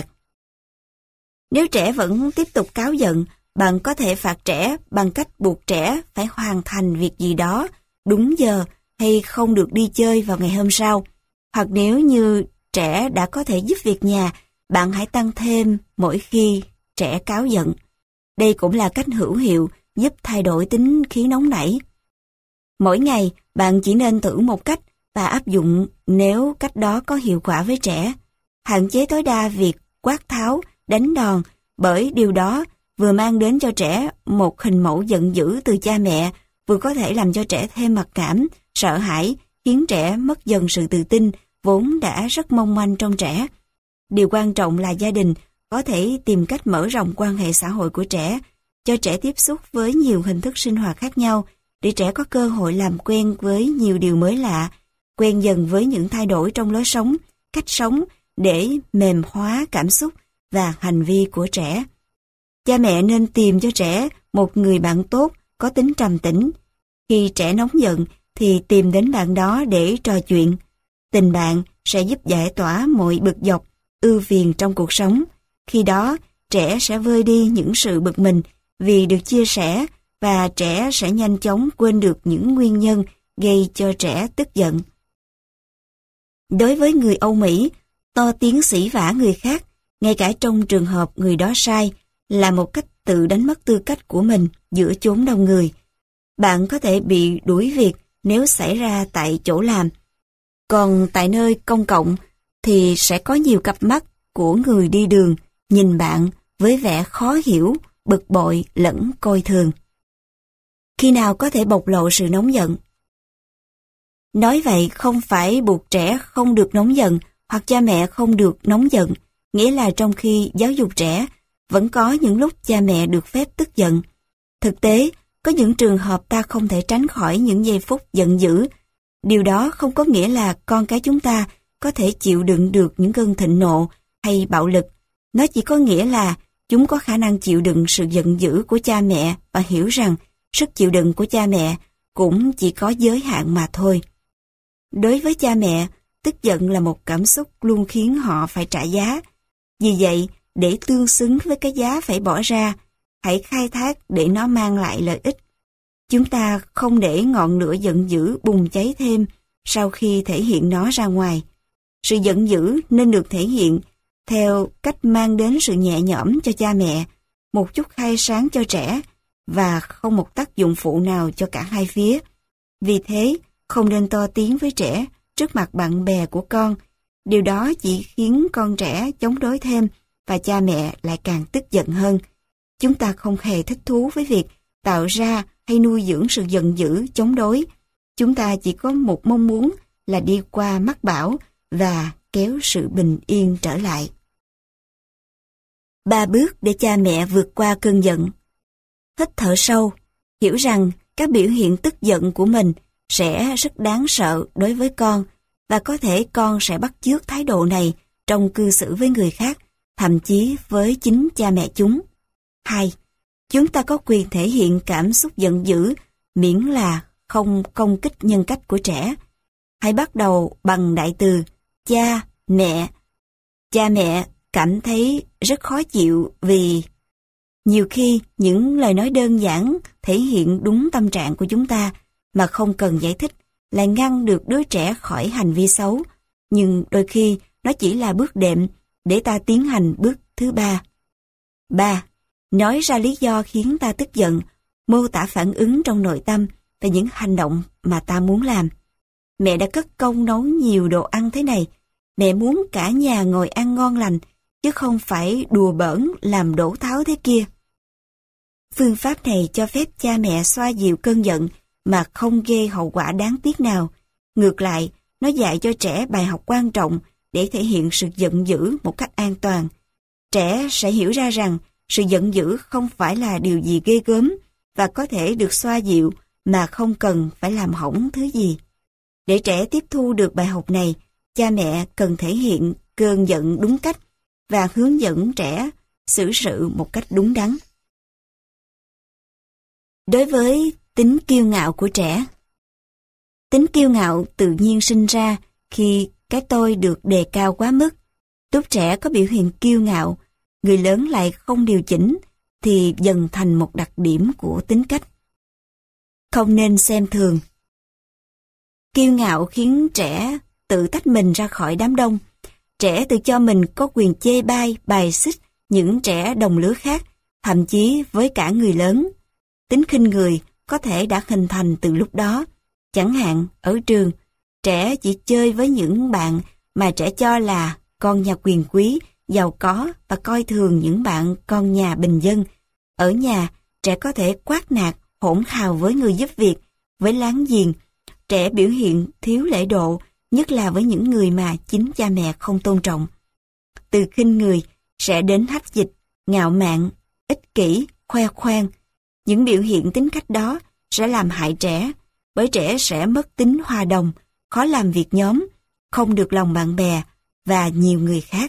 [SPEAKER 1] Nếu trẻ vẫn tiếp tục cáu giận, bạn có thể phạt trẻ bằng cách buộc trẻ phải hoàn thành việc gì đó đúng giờ hay không được đi chơi vào ngày hôm sau. Hoặc nếu như trẻ đã có thể giúp việc nhà, bạn hãy tăng thêm mỗi khi trẻ cáu giận. Đây cũng là cách hữu hiệu giúp thay đổi tính khí nóng nảy. Mỗi ngày, bạn chỉ nên thử một cách và áp dụng nếu cách đó có hiệu quả với trẻ. Hạn chế tối đa việc quát tháo, đánh đòn, bởi điều đó vừa mang đến cho trẻ một hình mẫu giận dữ từ cha mẹ, vừa có thể làm cho trẻ thêm mặc cảm, sợ hãi, khiến trẻ mất dần sự tự tin vốn đã rất mong manh trong trẻ. Điều quan trọng là gia đình có thể tìm cách mở rộng quan hệ xã hội của trẻ, cho trẻ tiếp xúc với nhiều hình thức sinh hoạt khác nhau, để trẻ có cơ hội làm quen với nhiều điều mới lạ, quen dần với những thay đổi trong lối sống, cách sống để mềm hóa cảm xúc và hành vi của trẻ. Cha mẹ nên tìm cho trẻ một người bạn tốt, có tính trầm tĩnh. Khi trẻ nóng giận thì tìm đến bạn đó để trò chuyện. Tình bạn sẽ giúp giải tỏa mọi bực dọc, ưu phiền trong cuộc sống. Khi đó, trẻ sẽ vơi đi những sự bực mình vì được chia sẻ và trẻ sẽ nhanh chóng quên được những nguyên nhân gây cho trẻ tức giận. Đối với người Âu Mỹ, to tiếng xỉ vả người khác, ngay cả trong trường hợp người đó sai, là một cách tự đánh mất tư cách của mình giữa chốn đông người. Bạn có thể bị đuổi việc nếu xảy ra tại chỗ làm. Còn tại nơi công cộng thì sẽ có nhiều cặp mắt của người đi đường nhìn bạn với vẻ khó hiểu, bực bội lẫn coi thường. Khi nào có thể bộc lộ sự nóng giận? Nói vậy không phải buộc trẻ không được nóng giận hoặc cha mẹ không được nóng giận, nghĩa là trong khi giáo dục trẻ, vẫn có những lúc cha mẹ được phép tức giận. Thực tế, có những trường hợp ta không thể tránh khỏi những giây phút giận dữ. Điều đó không có nghĩa là con cái chúng ta có thể chịu đựng được những cơn thịnh nộ hay bạo lực. Nó chỉ có nghĩa là chúng có khả năng chịu đựng sự giận dữ của cha mẹ và hiểu rằng sức chịu đựng của cha mẹ cũng chỉ có giới hạn mà thôi. Đối với cha mẹ, tức giận là một cảm xúc luôn khiến họ phải trả giá. Vì vậy, để tương xứng với cái giá phải bỏ ra, hãy khai thác để nó mang lại lợi ích. Chúng ta không để ngọn lửa giận dữ bùng cháy thêm sau khi thể hiện nó ra ngoài. Sự giận dữ nên được thể hiện theo cách mang đến sự nhẹ nhõm cho cha mẹ, một chút khai sáng cho trẻ và không một tác dụng phụ nào cho cả hai phía. Vì thế, không nên to tiếng với trẻ trước mặt bạn bè của con. Điều đó chỉ khiến con trẻ chống đối thêm và cha mẹ lại càng tức giận hơn. Chúng ta không hề thích thú với việc tạo ra hay nuôi dưỡng sự giận dữ chống đối. Chúng ta chỉ có một mong muốn là đi qua mắc bão và kéo sự bình yên trở lại. Ba bước để cha mẹ vượt qua cơn giận. Hít thở sâu, hiểu rằng các biểu hiện tức giận của mình sẽ rất đáng sợ đối với con và có thể con sẽ bắt chước thái độ này trong cư xử với người khác, thậm chí với chính cha mẹ chúng. Hai, chúng ta có quyền thể hiện cảm xúc giận dữ miễn là không công kích nhân cách của trẻ. Hãy bắt đầu bằng đại từ cha, mẹ. Cha mẹ cảm thấy rất khó chịu vì nhiều khi những lời nói đơn giản thể hiện đúng tâm trạng của chúng ta mà không cần giải thích lại ngăn được đứa trẻ khỏi hành vi xấu. Nhưng đôi khi nó chỉ là bước đệm để ta tiến hành bước thứ ba. Ba. Nói ra lý do khiến ta tức giận, mô tả phản ứng trong nội tâm và những hành động mà ta muốn làm. Mẹ đã cất công nấu nhiều đồ ăn thế này. Mẹ muốn cả nhà ngồi ăn ngon lành, chứ không phải đùa bỡn làm đổ tháo thế kia. Phương pháp này cho phép cha mẹ xoa dịu cơn giận mà không gây hậu quả đáng tiếc nào. Ngược lại, nó dạy cho trẻ bài học quan trọng để thể hiện sự giận dữ một cách an toàn. Trẻ sẽ hiểu ra rằng sự giận dữ không phải là điều gì ghê gớm và có thể được xoa dịu mà không cần phải làm hỏng thứ gì. Để trẻ tiếp thu được bài học này, cha mẹ cần thể hiện cơn giận đúng cách và hướng dẫn trẻ xử sự một cách đúng đắn. Đối với tính kiêu ngạo của trẻ, tính kiêu ngạo tự nhiên sinh ra khi cái tôi được đề cao quá mức. Lúc trẻ có biểu hiện kiêu ngạo, người lớn lại không điều chỉnh thì dần thành một đặc điểm của tính cách. Không nên xem thường. Kiêu ngạo khiến trẻ tự tách mình ra khỏi đám đông. Trẻ tự cho mình có quyền chê bai, bài xích những trẻ đồng lứa khác, thậm chí với cả người lớn. Tính khinh người có thể đã hình thành từ lúc đó. Chẳng hạn, ở trường, trẻ chỉ chơi với những bạn mà trẻ cho là con nhà quyền quý, giàu có và coi thường những bạn con nhà bình dân. Ở nhà, trẻ có thể quát nạt, hỗn hào với người giúp việc, với láng giềng. Trẻ biểu hiện thiếu lễ độ, nhất là với những người mà chính cha mẹ không tôn trọng. Từ khinh người sẽ đến hách dịch, ngạo mạn, ích kỷ, khoe khoang. Những biểu hiện tính cách đó sẽ làm hại trẻ, bởi trẻ sẽ mất tính hòa đồng, khó làm việc nhóm, không được lòng bạn bè và nhiều người khác.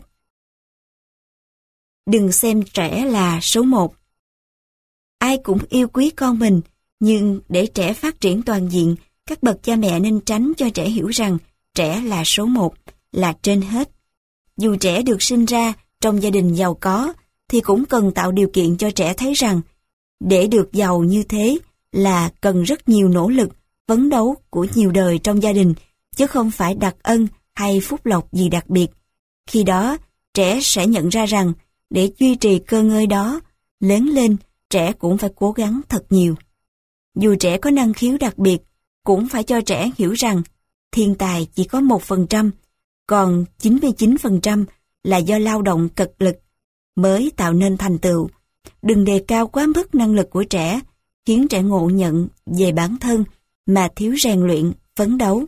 [SPEAKER 1] Đừng xem trẻ là số một. Ai cũng yêu quý con mình, nhưng để trẻ phát triển toàn diện, các bậc cha mẹ nên tránh cho trẻ hiểu rằng trẻ là số một, là trên hết. Dù trẻ được sinh ra trong gia đình giàu có, thì cũng cần tạo điều kiện cho trẻ thấy rằng Để được giàu như thế là cần rất nhiều nỗ lực, phấn đấu của nhiều đời trong gia đình, chứ không phải đặc ân hay phúc lộc gì đặc biệt. Khi đó, trẻ sẽ nhận ra rằng, để duy trì cơ ngơi đó, lớn lên, trẻ cũng phải cố gắng thật nhiều. Dù trẻ có năng khiếu đặc biệt, cũng phải cho trẻ hiểu rằng, thiên tài chỉ có một phần trăm, còn chín mươi chín phần trăm là do lao động cật lực mới tạo nên thành tựu. Đừng đề cao quá mức năng lực của trẻ, khiến trẻ ngộ nhận về bản thân mà thiếu rèn luyện, phấn đấu.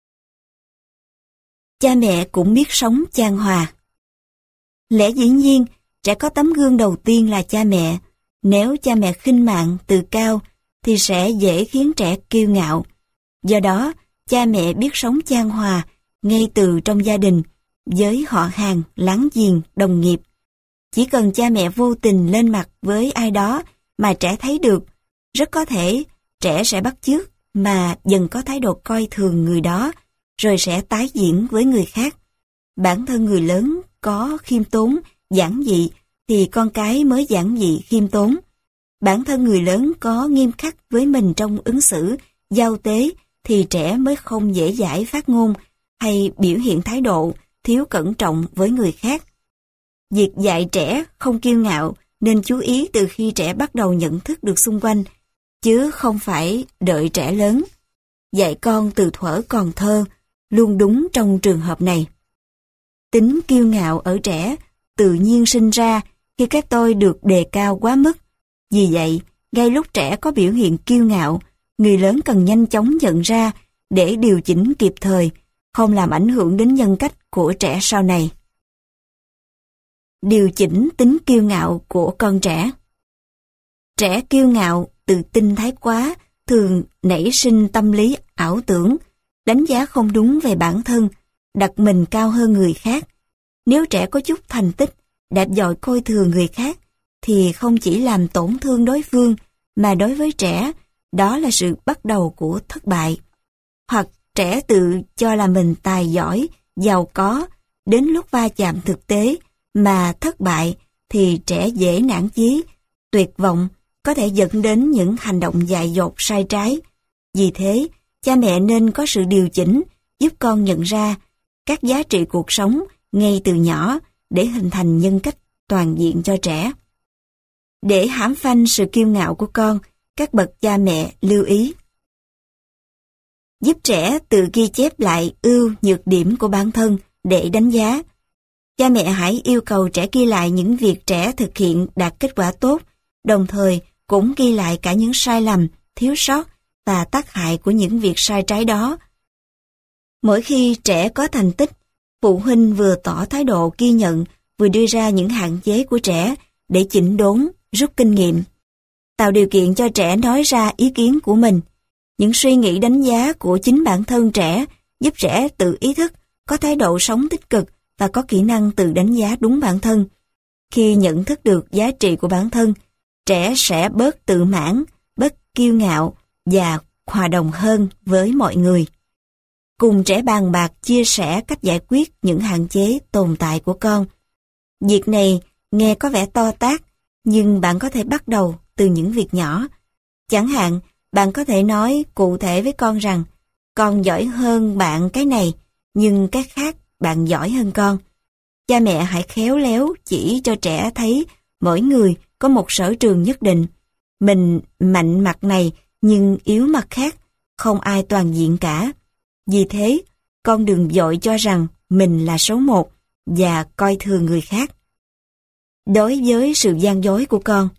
[SPEAKER 1] Cha mẹ cũng biết sống chan hòa. Lẽ dĩ nhiên, trẻ có tấm gương đầu tiên là cha mẹ. Nếu cha mẹ khinh mạn, tự cao, thì sẽ dễ khiến trẻ kiêu ngạo. Do đó, cha mẹ biết sống chan hòa ngay từ trong gia đình, với họ hàng, láng giềng, đồng nghiệp. Chỉ cần cha mẹ vô tình lên mặt với ai đó mà trẻ thấy được, rất có thể trẻ sẽ bắt chước mà dần có thái độ coi thường người đó, rồi sẽ tái diễn với người khác. Bản thân người lớn có khiêm tốn, giản dị, thì con cái mới giản dị, khiêm tốn. Bản thân người lớn có nghiêm khắc với mình trong ứng xử, giao tế, thì trẻ mới không dễ dãi phát ngôn hay biểu hiện thái độ thiếu cẩn trọng với người khác. Việc dạy trẻ không kiêu ngạo nên chú ý từ khi trẻ bắt đầu nhận thức được xung quanh, chứ không phải đợi trẻ lớn. Dạy con từ thuở còn thơ luôn đúng trong trường hợp này. Tính kiêu ngạo ở trẻ tự nhiên sinh ra khi các tôi được đề cao quá mức. Vì vậy, ngay lúc trẻ có biểu hiện kiêu ngạo, người lớn cần nhanh chóng nhận ra để điều chỉnh kịp thời, không làm ảnh hưởng đến nhân cách của trẻ sau này. Điều chỉnh tính kiêu ngạo của con trẻ. Trẻ kiêu ngạo, tự tin thái quá, thường nảy sinh tâm lý ảo tưởng, đánh giá không đúng về bản thân, đặt mình cao hơn người khác. Nếu trẻ có chút thành tích, đẹp dọi coi thường người khác, thì không chỉ làm tổn thương đối phương, mà đối với trẻ, đó là sự bắt đầu của thất bại. Hoặc trẻ tự cho là mình tài giỏi, giàu có, đến lúc va chạm thực tế mà thất bại thì trẻ dễ nản chí, tuyệt vọng, có thể dẫn đến những hành động dại dột sai trái. Vì thế, cha mẹ nên có sự điều chỉnh, giúp con nhận ra các giá trị cuộc sống ngay từ nhỏ để hình thành nhân cách toàn diện cho trẻ. Để hãm phanh sự kiêu ngạo của con, các bậc cha mẹ lưu ý. Giúp trẻ tự ghi chép lại ưu nhược điểm của bản thân để đánh giá. Cha mẹ hãy yêu cầu trẻ ghi lại những việc trẻ thực hiện đạt kết quả tốt, đồng thời cũng ghi lại cả những sai lầm, thiếu sót và tác hại của những việc sai trái đó. Mỗi khi trẻ có thành tích, phụ huynh vừa tỏ thái độ ghi nhận, vừa đưa ra những hạn chế của trẻ để chỉnh đốn, rút kinh nghiệm. Tạo điều kiện cho trẻ nói ra ý kiến của mình. Những suy nghĩ đánh giá của chính bản thân trẻ giúp trẻ tự ý thức, có thái độ sống tích cực và có kỹ năng tự đánh giá đúng bản thân. Khi nhận thức được giá trị của bản thân, trẻ sẽ bớt tự mãn, bớt kiêu ngạo và hòa đồng hơn với mọi người. Cùng trẻ bàn bạc chia sẻ cách giải quyết những hạn chế tồn tại của con. Việc này nghe có vẻ to tát, nhưng bạn có thể bắt đầu từ những việc nhỏ. Chẳng hạn, bạn có thể nói cụ thể với con rằng con giỏi hơn bạn cái này, nhưng cái khác bạn giỏi hơn con. Cha mẹ hãy khéo léo chỉ cho trẻ thấy mỗi người có một sở trường nhất định. Mình mạnh mặt này nhưng yếu mặt khác, không ai toàn diện cả. Vì thế, con đừng vội cho rằng mình là số một và coi thường người khác. Đối với sự gian dối của con.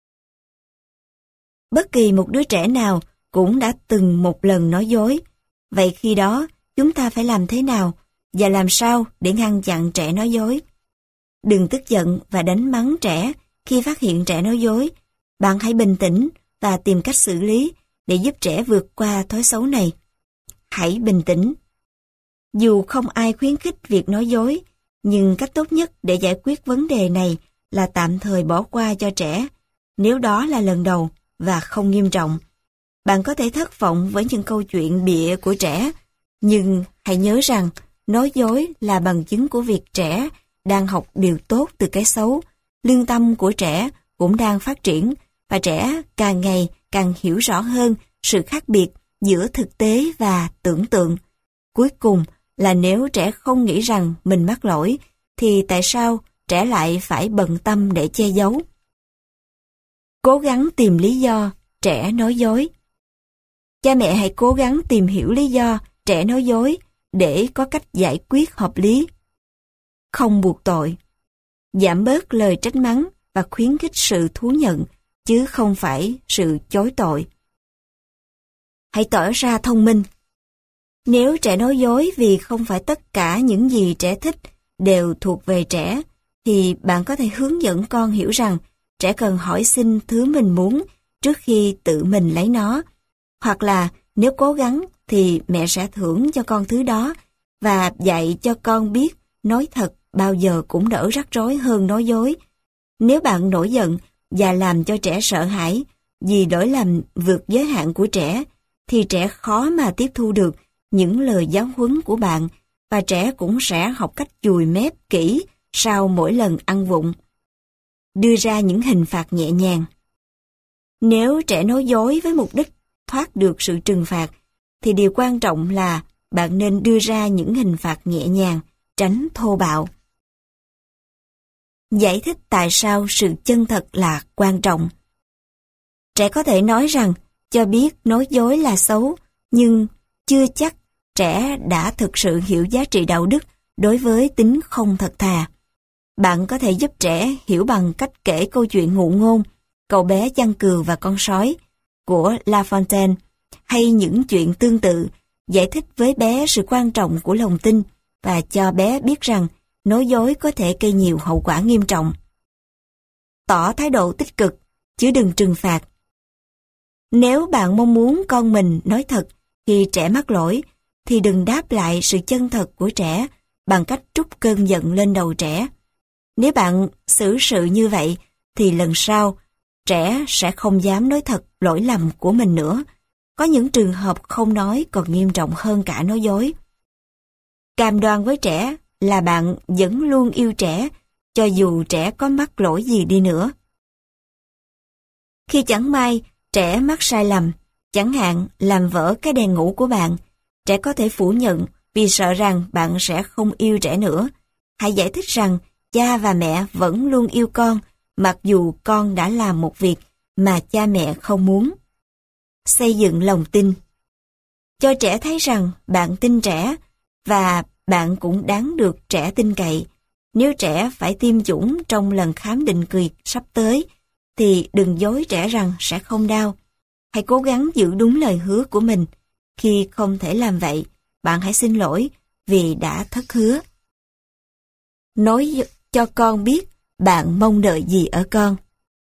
[SPEAKER 1] Bất kỳ một đứa trẻ nào cũng đã từng một lần nói dối. Vậy khi đó, chúng ta phải làm thế nào và làm sao để ngăn chặn trẻ nói dối? Đừng tức giận và đánh mắng trẻ khi phát hiện trẻ nói dối. Bạn hãy bình tĩnh và tìm cách xử lý để giúp trẻ vượt qua thói xấu này. Hãy bình tĩnh. Dù không ai khuyến khích việc nói dối, nhưng cách tốt nhất để giải quyết vấn đề này là tạm thời bỏ qua cho trẻ, nếu đó là lần đầu và không nghiêm trọng. Bạn có thể thất vọng với những câu chuyện bịa của trẻ, nhưng hãy nhớ rằng nói dối là bằng chứng của việc trẻ đang học điều tốt từ cái xấu. Lương tâm của trẻ cũng đang phát triển và trẻ càng ngày càng hiểu rõ hơn sự khác biệt giữa thực tế và tưởng tượng. Cuối cùng là nếu trẻ không nghĩ rằng mình mắc lỗi, thì tại sao trẻ lại phải bận tâm để che giấu? Cố gắng tìm lý do trẻ nói dối. Cha mẹ hãy cố gắng tìm hiểu lý do trẻ nói dối để có cách giải quyết hợp lý. Không buộc tội. Giảm bớt lời trách mắng và khuyến khích sự thú nhận, chứ không phải sự chối tội. Hãy tỏ ra thông minh. Nếu trẻ nói dối vì không phải tất cả những gì trẻ thích đều thuộc về trẻ, thì bạn có thể hướng dẫn con hiểu rằng trẻ cần hỏi xin thứ mình muốn trước khi tự mình lấy nó. Hoặc là nếu cố gắng thì mẹ sẽ thưởng cho con thứ đó và dạy cho con biết nói thật bao giờ cũng đỡ rắc rối hơn nói dối. Nếu bạn nổi giận và làm cho trẻ sợ hãi vì lỗi lầm vượt giới hạn của trẻ, thì trẻ khó mà tiếp thu được những lời giáo huấn của bạn, và trẻ cũng sẽ học cách chùi mép kỹ sau mỗi lần ăn vụng. Đưa ra những hình phạt nhẹ nhàng. Nếu trẻ nói dối với mục đích thoát được sự trừng phạt, thì điều quan trọng là bạn nên đưa ra những hình phạt nhẹ nhàng, tránh thô bạo. Giải thích tại sao sự chân thật là quan trọng. Trẻ có thể nói rằng cho biết nói dối là xấu, nhưng chưa chắc trẻ đã thực sự hiểu giá trị đạo đức đối với tính không thật thà. Bạn có thể giúp trẻ hiểu bằng cách kể câu chuyện ngụ ngôn Cậu bé chăn cừu và con sói của La Fontaine, hay những chuyện tương tự, giải thích với bé sự quan trọng của lòng tin và cho bé biết rằng nói dối có thể gây nhiều hậu quả nghiêm trọng. Tỏ thái độ tích cực, chứ đừng trừng phạt. Nếu bạn mong muốn con mình nói thật khi trẻ mắc lỗi, thì đừng đáp lại sự chân thật của trẻ bằng cách trút cơn giận lên đầu trẻ. Nếu bạn xử sự như vậy, thì lần sau, trẻ sẽ không dám nói thật lỗi lầm của mình nữa. Có những trường hợp không nói còn nghiêm trọng hơn cả nói dối. Cam đoan với trẻ là bạn vẫn luôn yêu trẻ, cho dù trẻ có mắc lỗi gì đi nữa. Khi chẳng may trẻ mắc sai lầm, chẳng hạn làm vỡ cái đèn ngủ của bạn, trẻ có thể phủ nhận vì sợ rằng bạn sẽ không yêu trẻ nữa. Hãy giải thích rằng cha và mẹ vẫn luôn yêu con, mặc dù con đã làm một việc mà cha mẹ không muốn. Xây dựng lòng tin. Cho trẻ thấy rằng bạn tin trẻ, và bạn cũng đáng được trẻ tin cậy. Nếu trẻ phải tiêm chủng trong lần khám định kỳ sắp tới, thì đừng dối trẻ rằng sẽ không đau. Hãy cố gắng giữ đúng lời hứa của mình. Khi không thể làm vậy, bạn hãy xin lỗi vì đã thất hứa. Nói cho con biết bạn mong đợi gì ở con.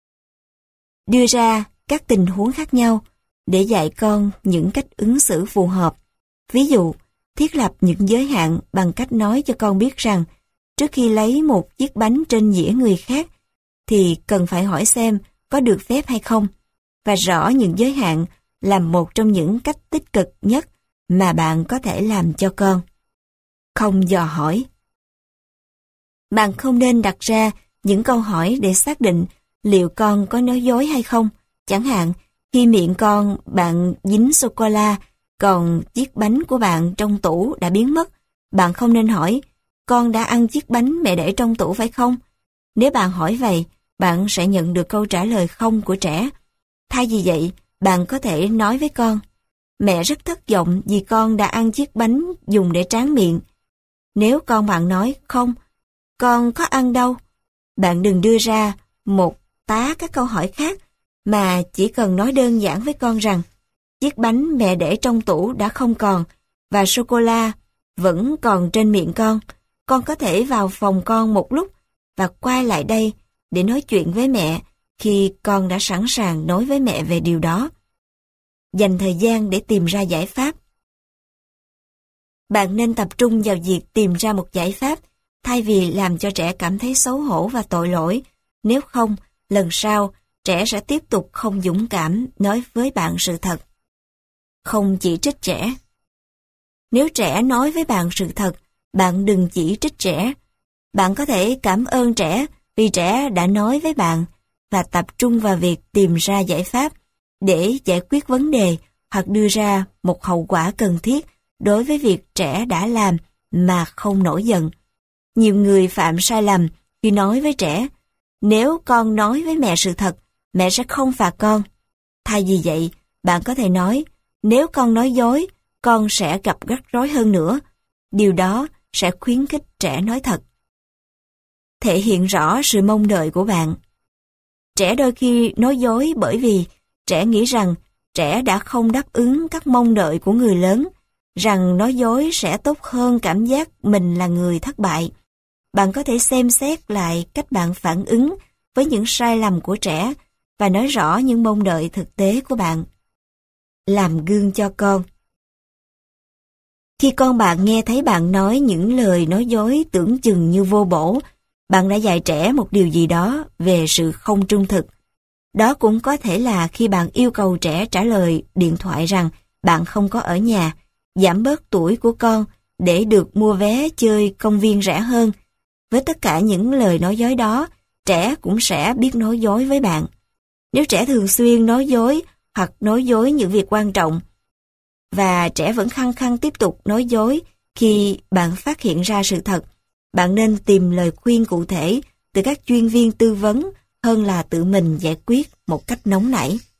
[SPEAKER 1] Đưa ra các tình huống khác nhau để dạy con những cách ứng xử phù hợp. Ví dụ, thiết lập những giới hạn bằng cách nói cho con biết rằng trước khi lấy một chiếc bánh trên dĩa người khác thì cần phải hỏi xem có được phép hay không, và rõ những giới hạn là một trong những cách tích cực nhất mà bạn có thể làm cho con. Không dò hỏi. Bạn không nên đặt ra những câu hỏi để xác định liệu con có nói dối hay không. Chẳng hạn, khi miệng con bạn dính sô-cô-la, còn chiếc bánh của bạn trong tủ đã biến mất, bạn không nên hỏi, con đã ăn chiếc bánh mẹ để trong tủ phải không? Nếu bạn hỏi vậy, bạn sẽ nhận được câu trả lời không của trẻ. Thay vì vậy, bạn có thể nói với con, mẹ rất thất vọng vì con đã ăn chiếc bánh dùng để tráng miệng. Nếu con bạn nói, không, con có ăn đâu, bạn đừng đưa ra một tá các câu hỏi khác, mà chỉ cần nói đơn giản với con rằng chiếc bánh mẹ để trong tủ đã không còn và sô-cô-la vẫn còn trên miệng con. Con có thể vào phòng con một lúc và quay lại đây để nói chuyện với mẹ khi con đã sẵn sàng nói với mẹ về điều đó. Dành thời gian để tìm ra giải pháp. Bạn nên tập trung vào việc tìm ra một giải pháp thay vì làm cho trẻ cảm thấy xấu hổ và tội lỗi. Nếu không, lần sau, trẻ sẽ tiếp tục không dũng cảm nói với bạn sự thật. Không chỉ trích trẻ. Nếu trẻ nói với bạn sự thật, bạn đừng chỉ trích trẻ. Bạn có thể cảm ơn trẻ vì trẻ đã nói với bạn, và tập trung vào việc tìm ra giải pháp để giải quyết vấn đề hoặc đưa ra một hậu quả cần thiết đối với việc trẻ đã làm mà không nổi giận. Nhiều người phạm sai lầm khi nói với trẻ, nếu con nói với mẹ sự thật, mẹ sẽ không phạt con. Thay vì vậy, bạn có thể nói, nếu con nói dối, con sẽ gặp rắc rối hơn nữa. Điều đó sẽ khuyến khích trẻ nói thật. Thể hiện rõ sự mong đợi của bạn. Trẻ đôi khi nói dối bởi vì trẻ nghĩ rằng trẻ đã không đáp ứng các mong đợi của người lớn, rằng nói dối sẽ tốt hơn cảm giác mình là người thất bại. Bạn có thể xem xét lại cách bạn phản ứng với những sai lầm của trẻ và nói rõ những mong đợi thực tế của bạn. Làm gương cho con. Khi con bạn nghe thấy bạn nói những lời nói dối tưởng chừng như vô bổ, bạn đã dạy trẻ một điều gì đó về sự không trung thực. Đó cũng có thể là khi bạn yêu cầu trẻ trả lời điện thoại rằng bạn không có ở nhà, giảm bớt tuổi của con để được mua vé chơi công viên rẻ hơn. Với tất cả những lời nói dối đó, trẻ cũng sẽ biết nói dối với bạn. Nếu trẻ thường xuyên nói dối hoặc nói dối những việc quan trọng, và trẻ vẫn khăng khăng tiếp tục nói dối khi bạn phát hiện ra sự thật, bạn nên tìm lời khuyên cụ thể từ các chuyên viên tư vấn hơn là tự mình giải quyết một cách nóng nảy.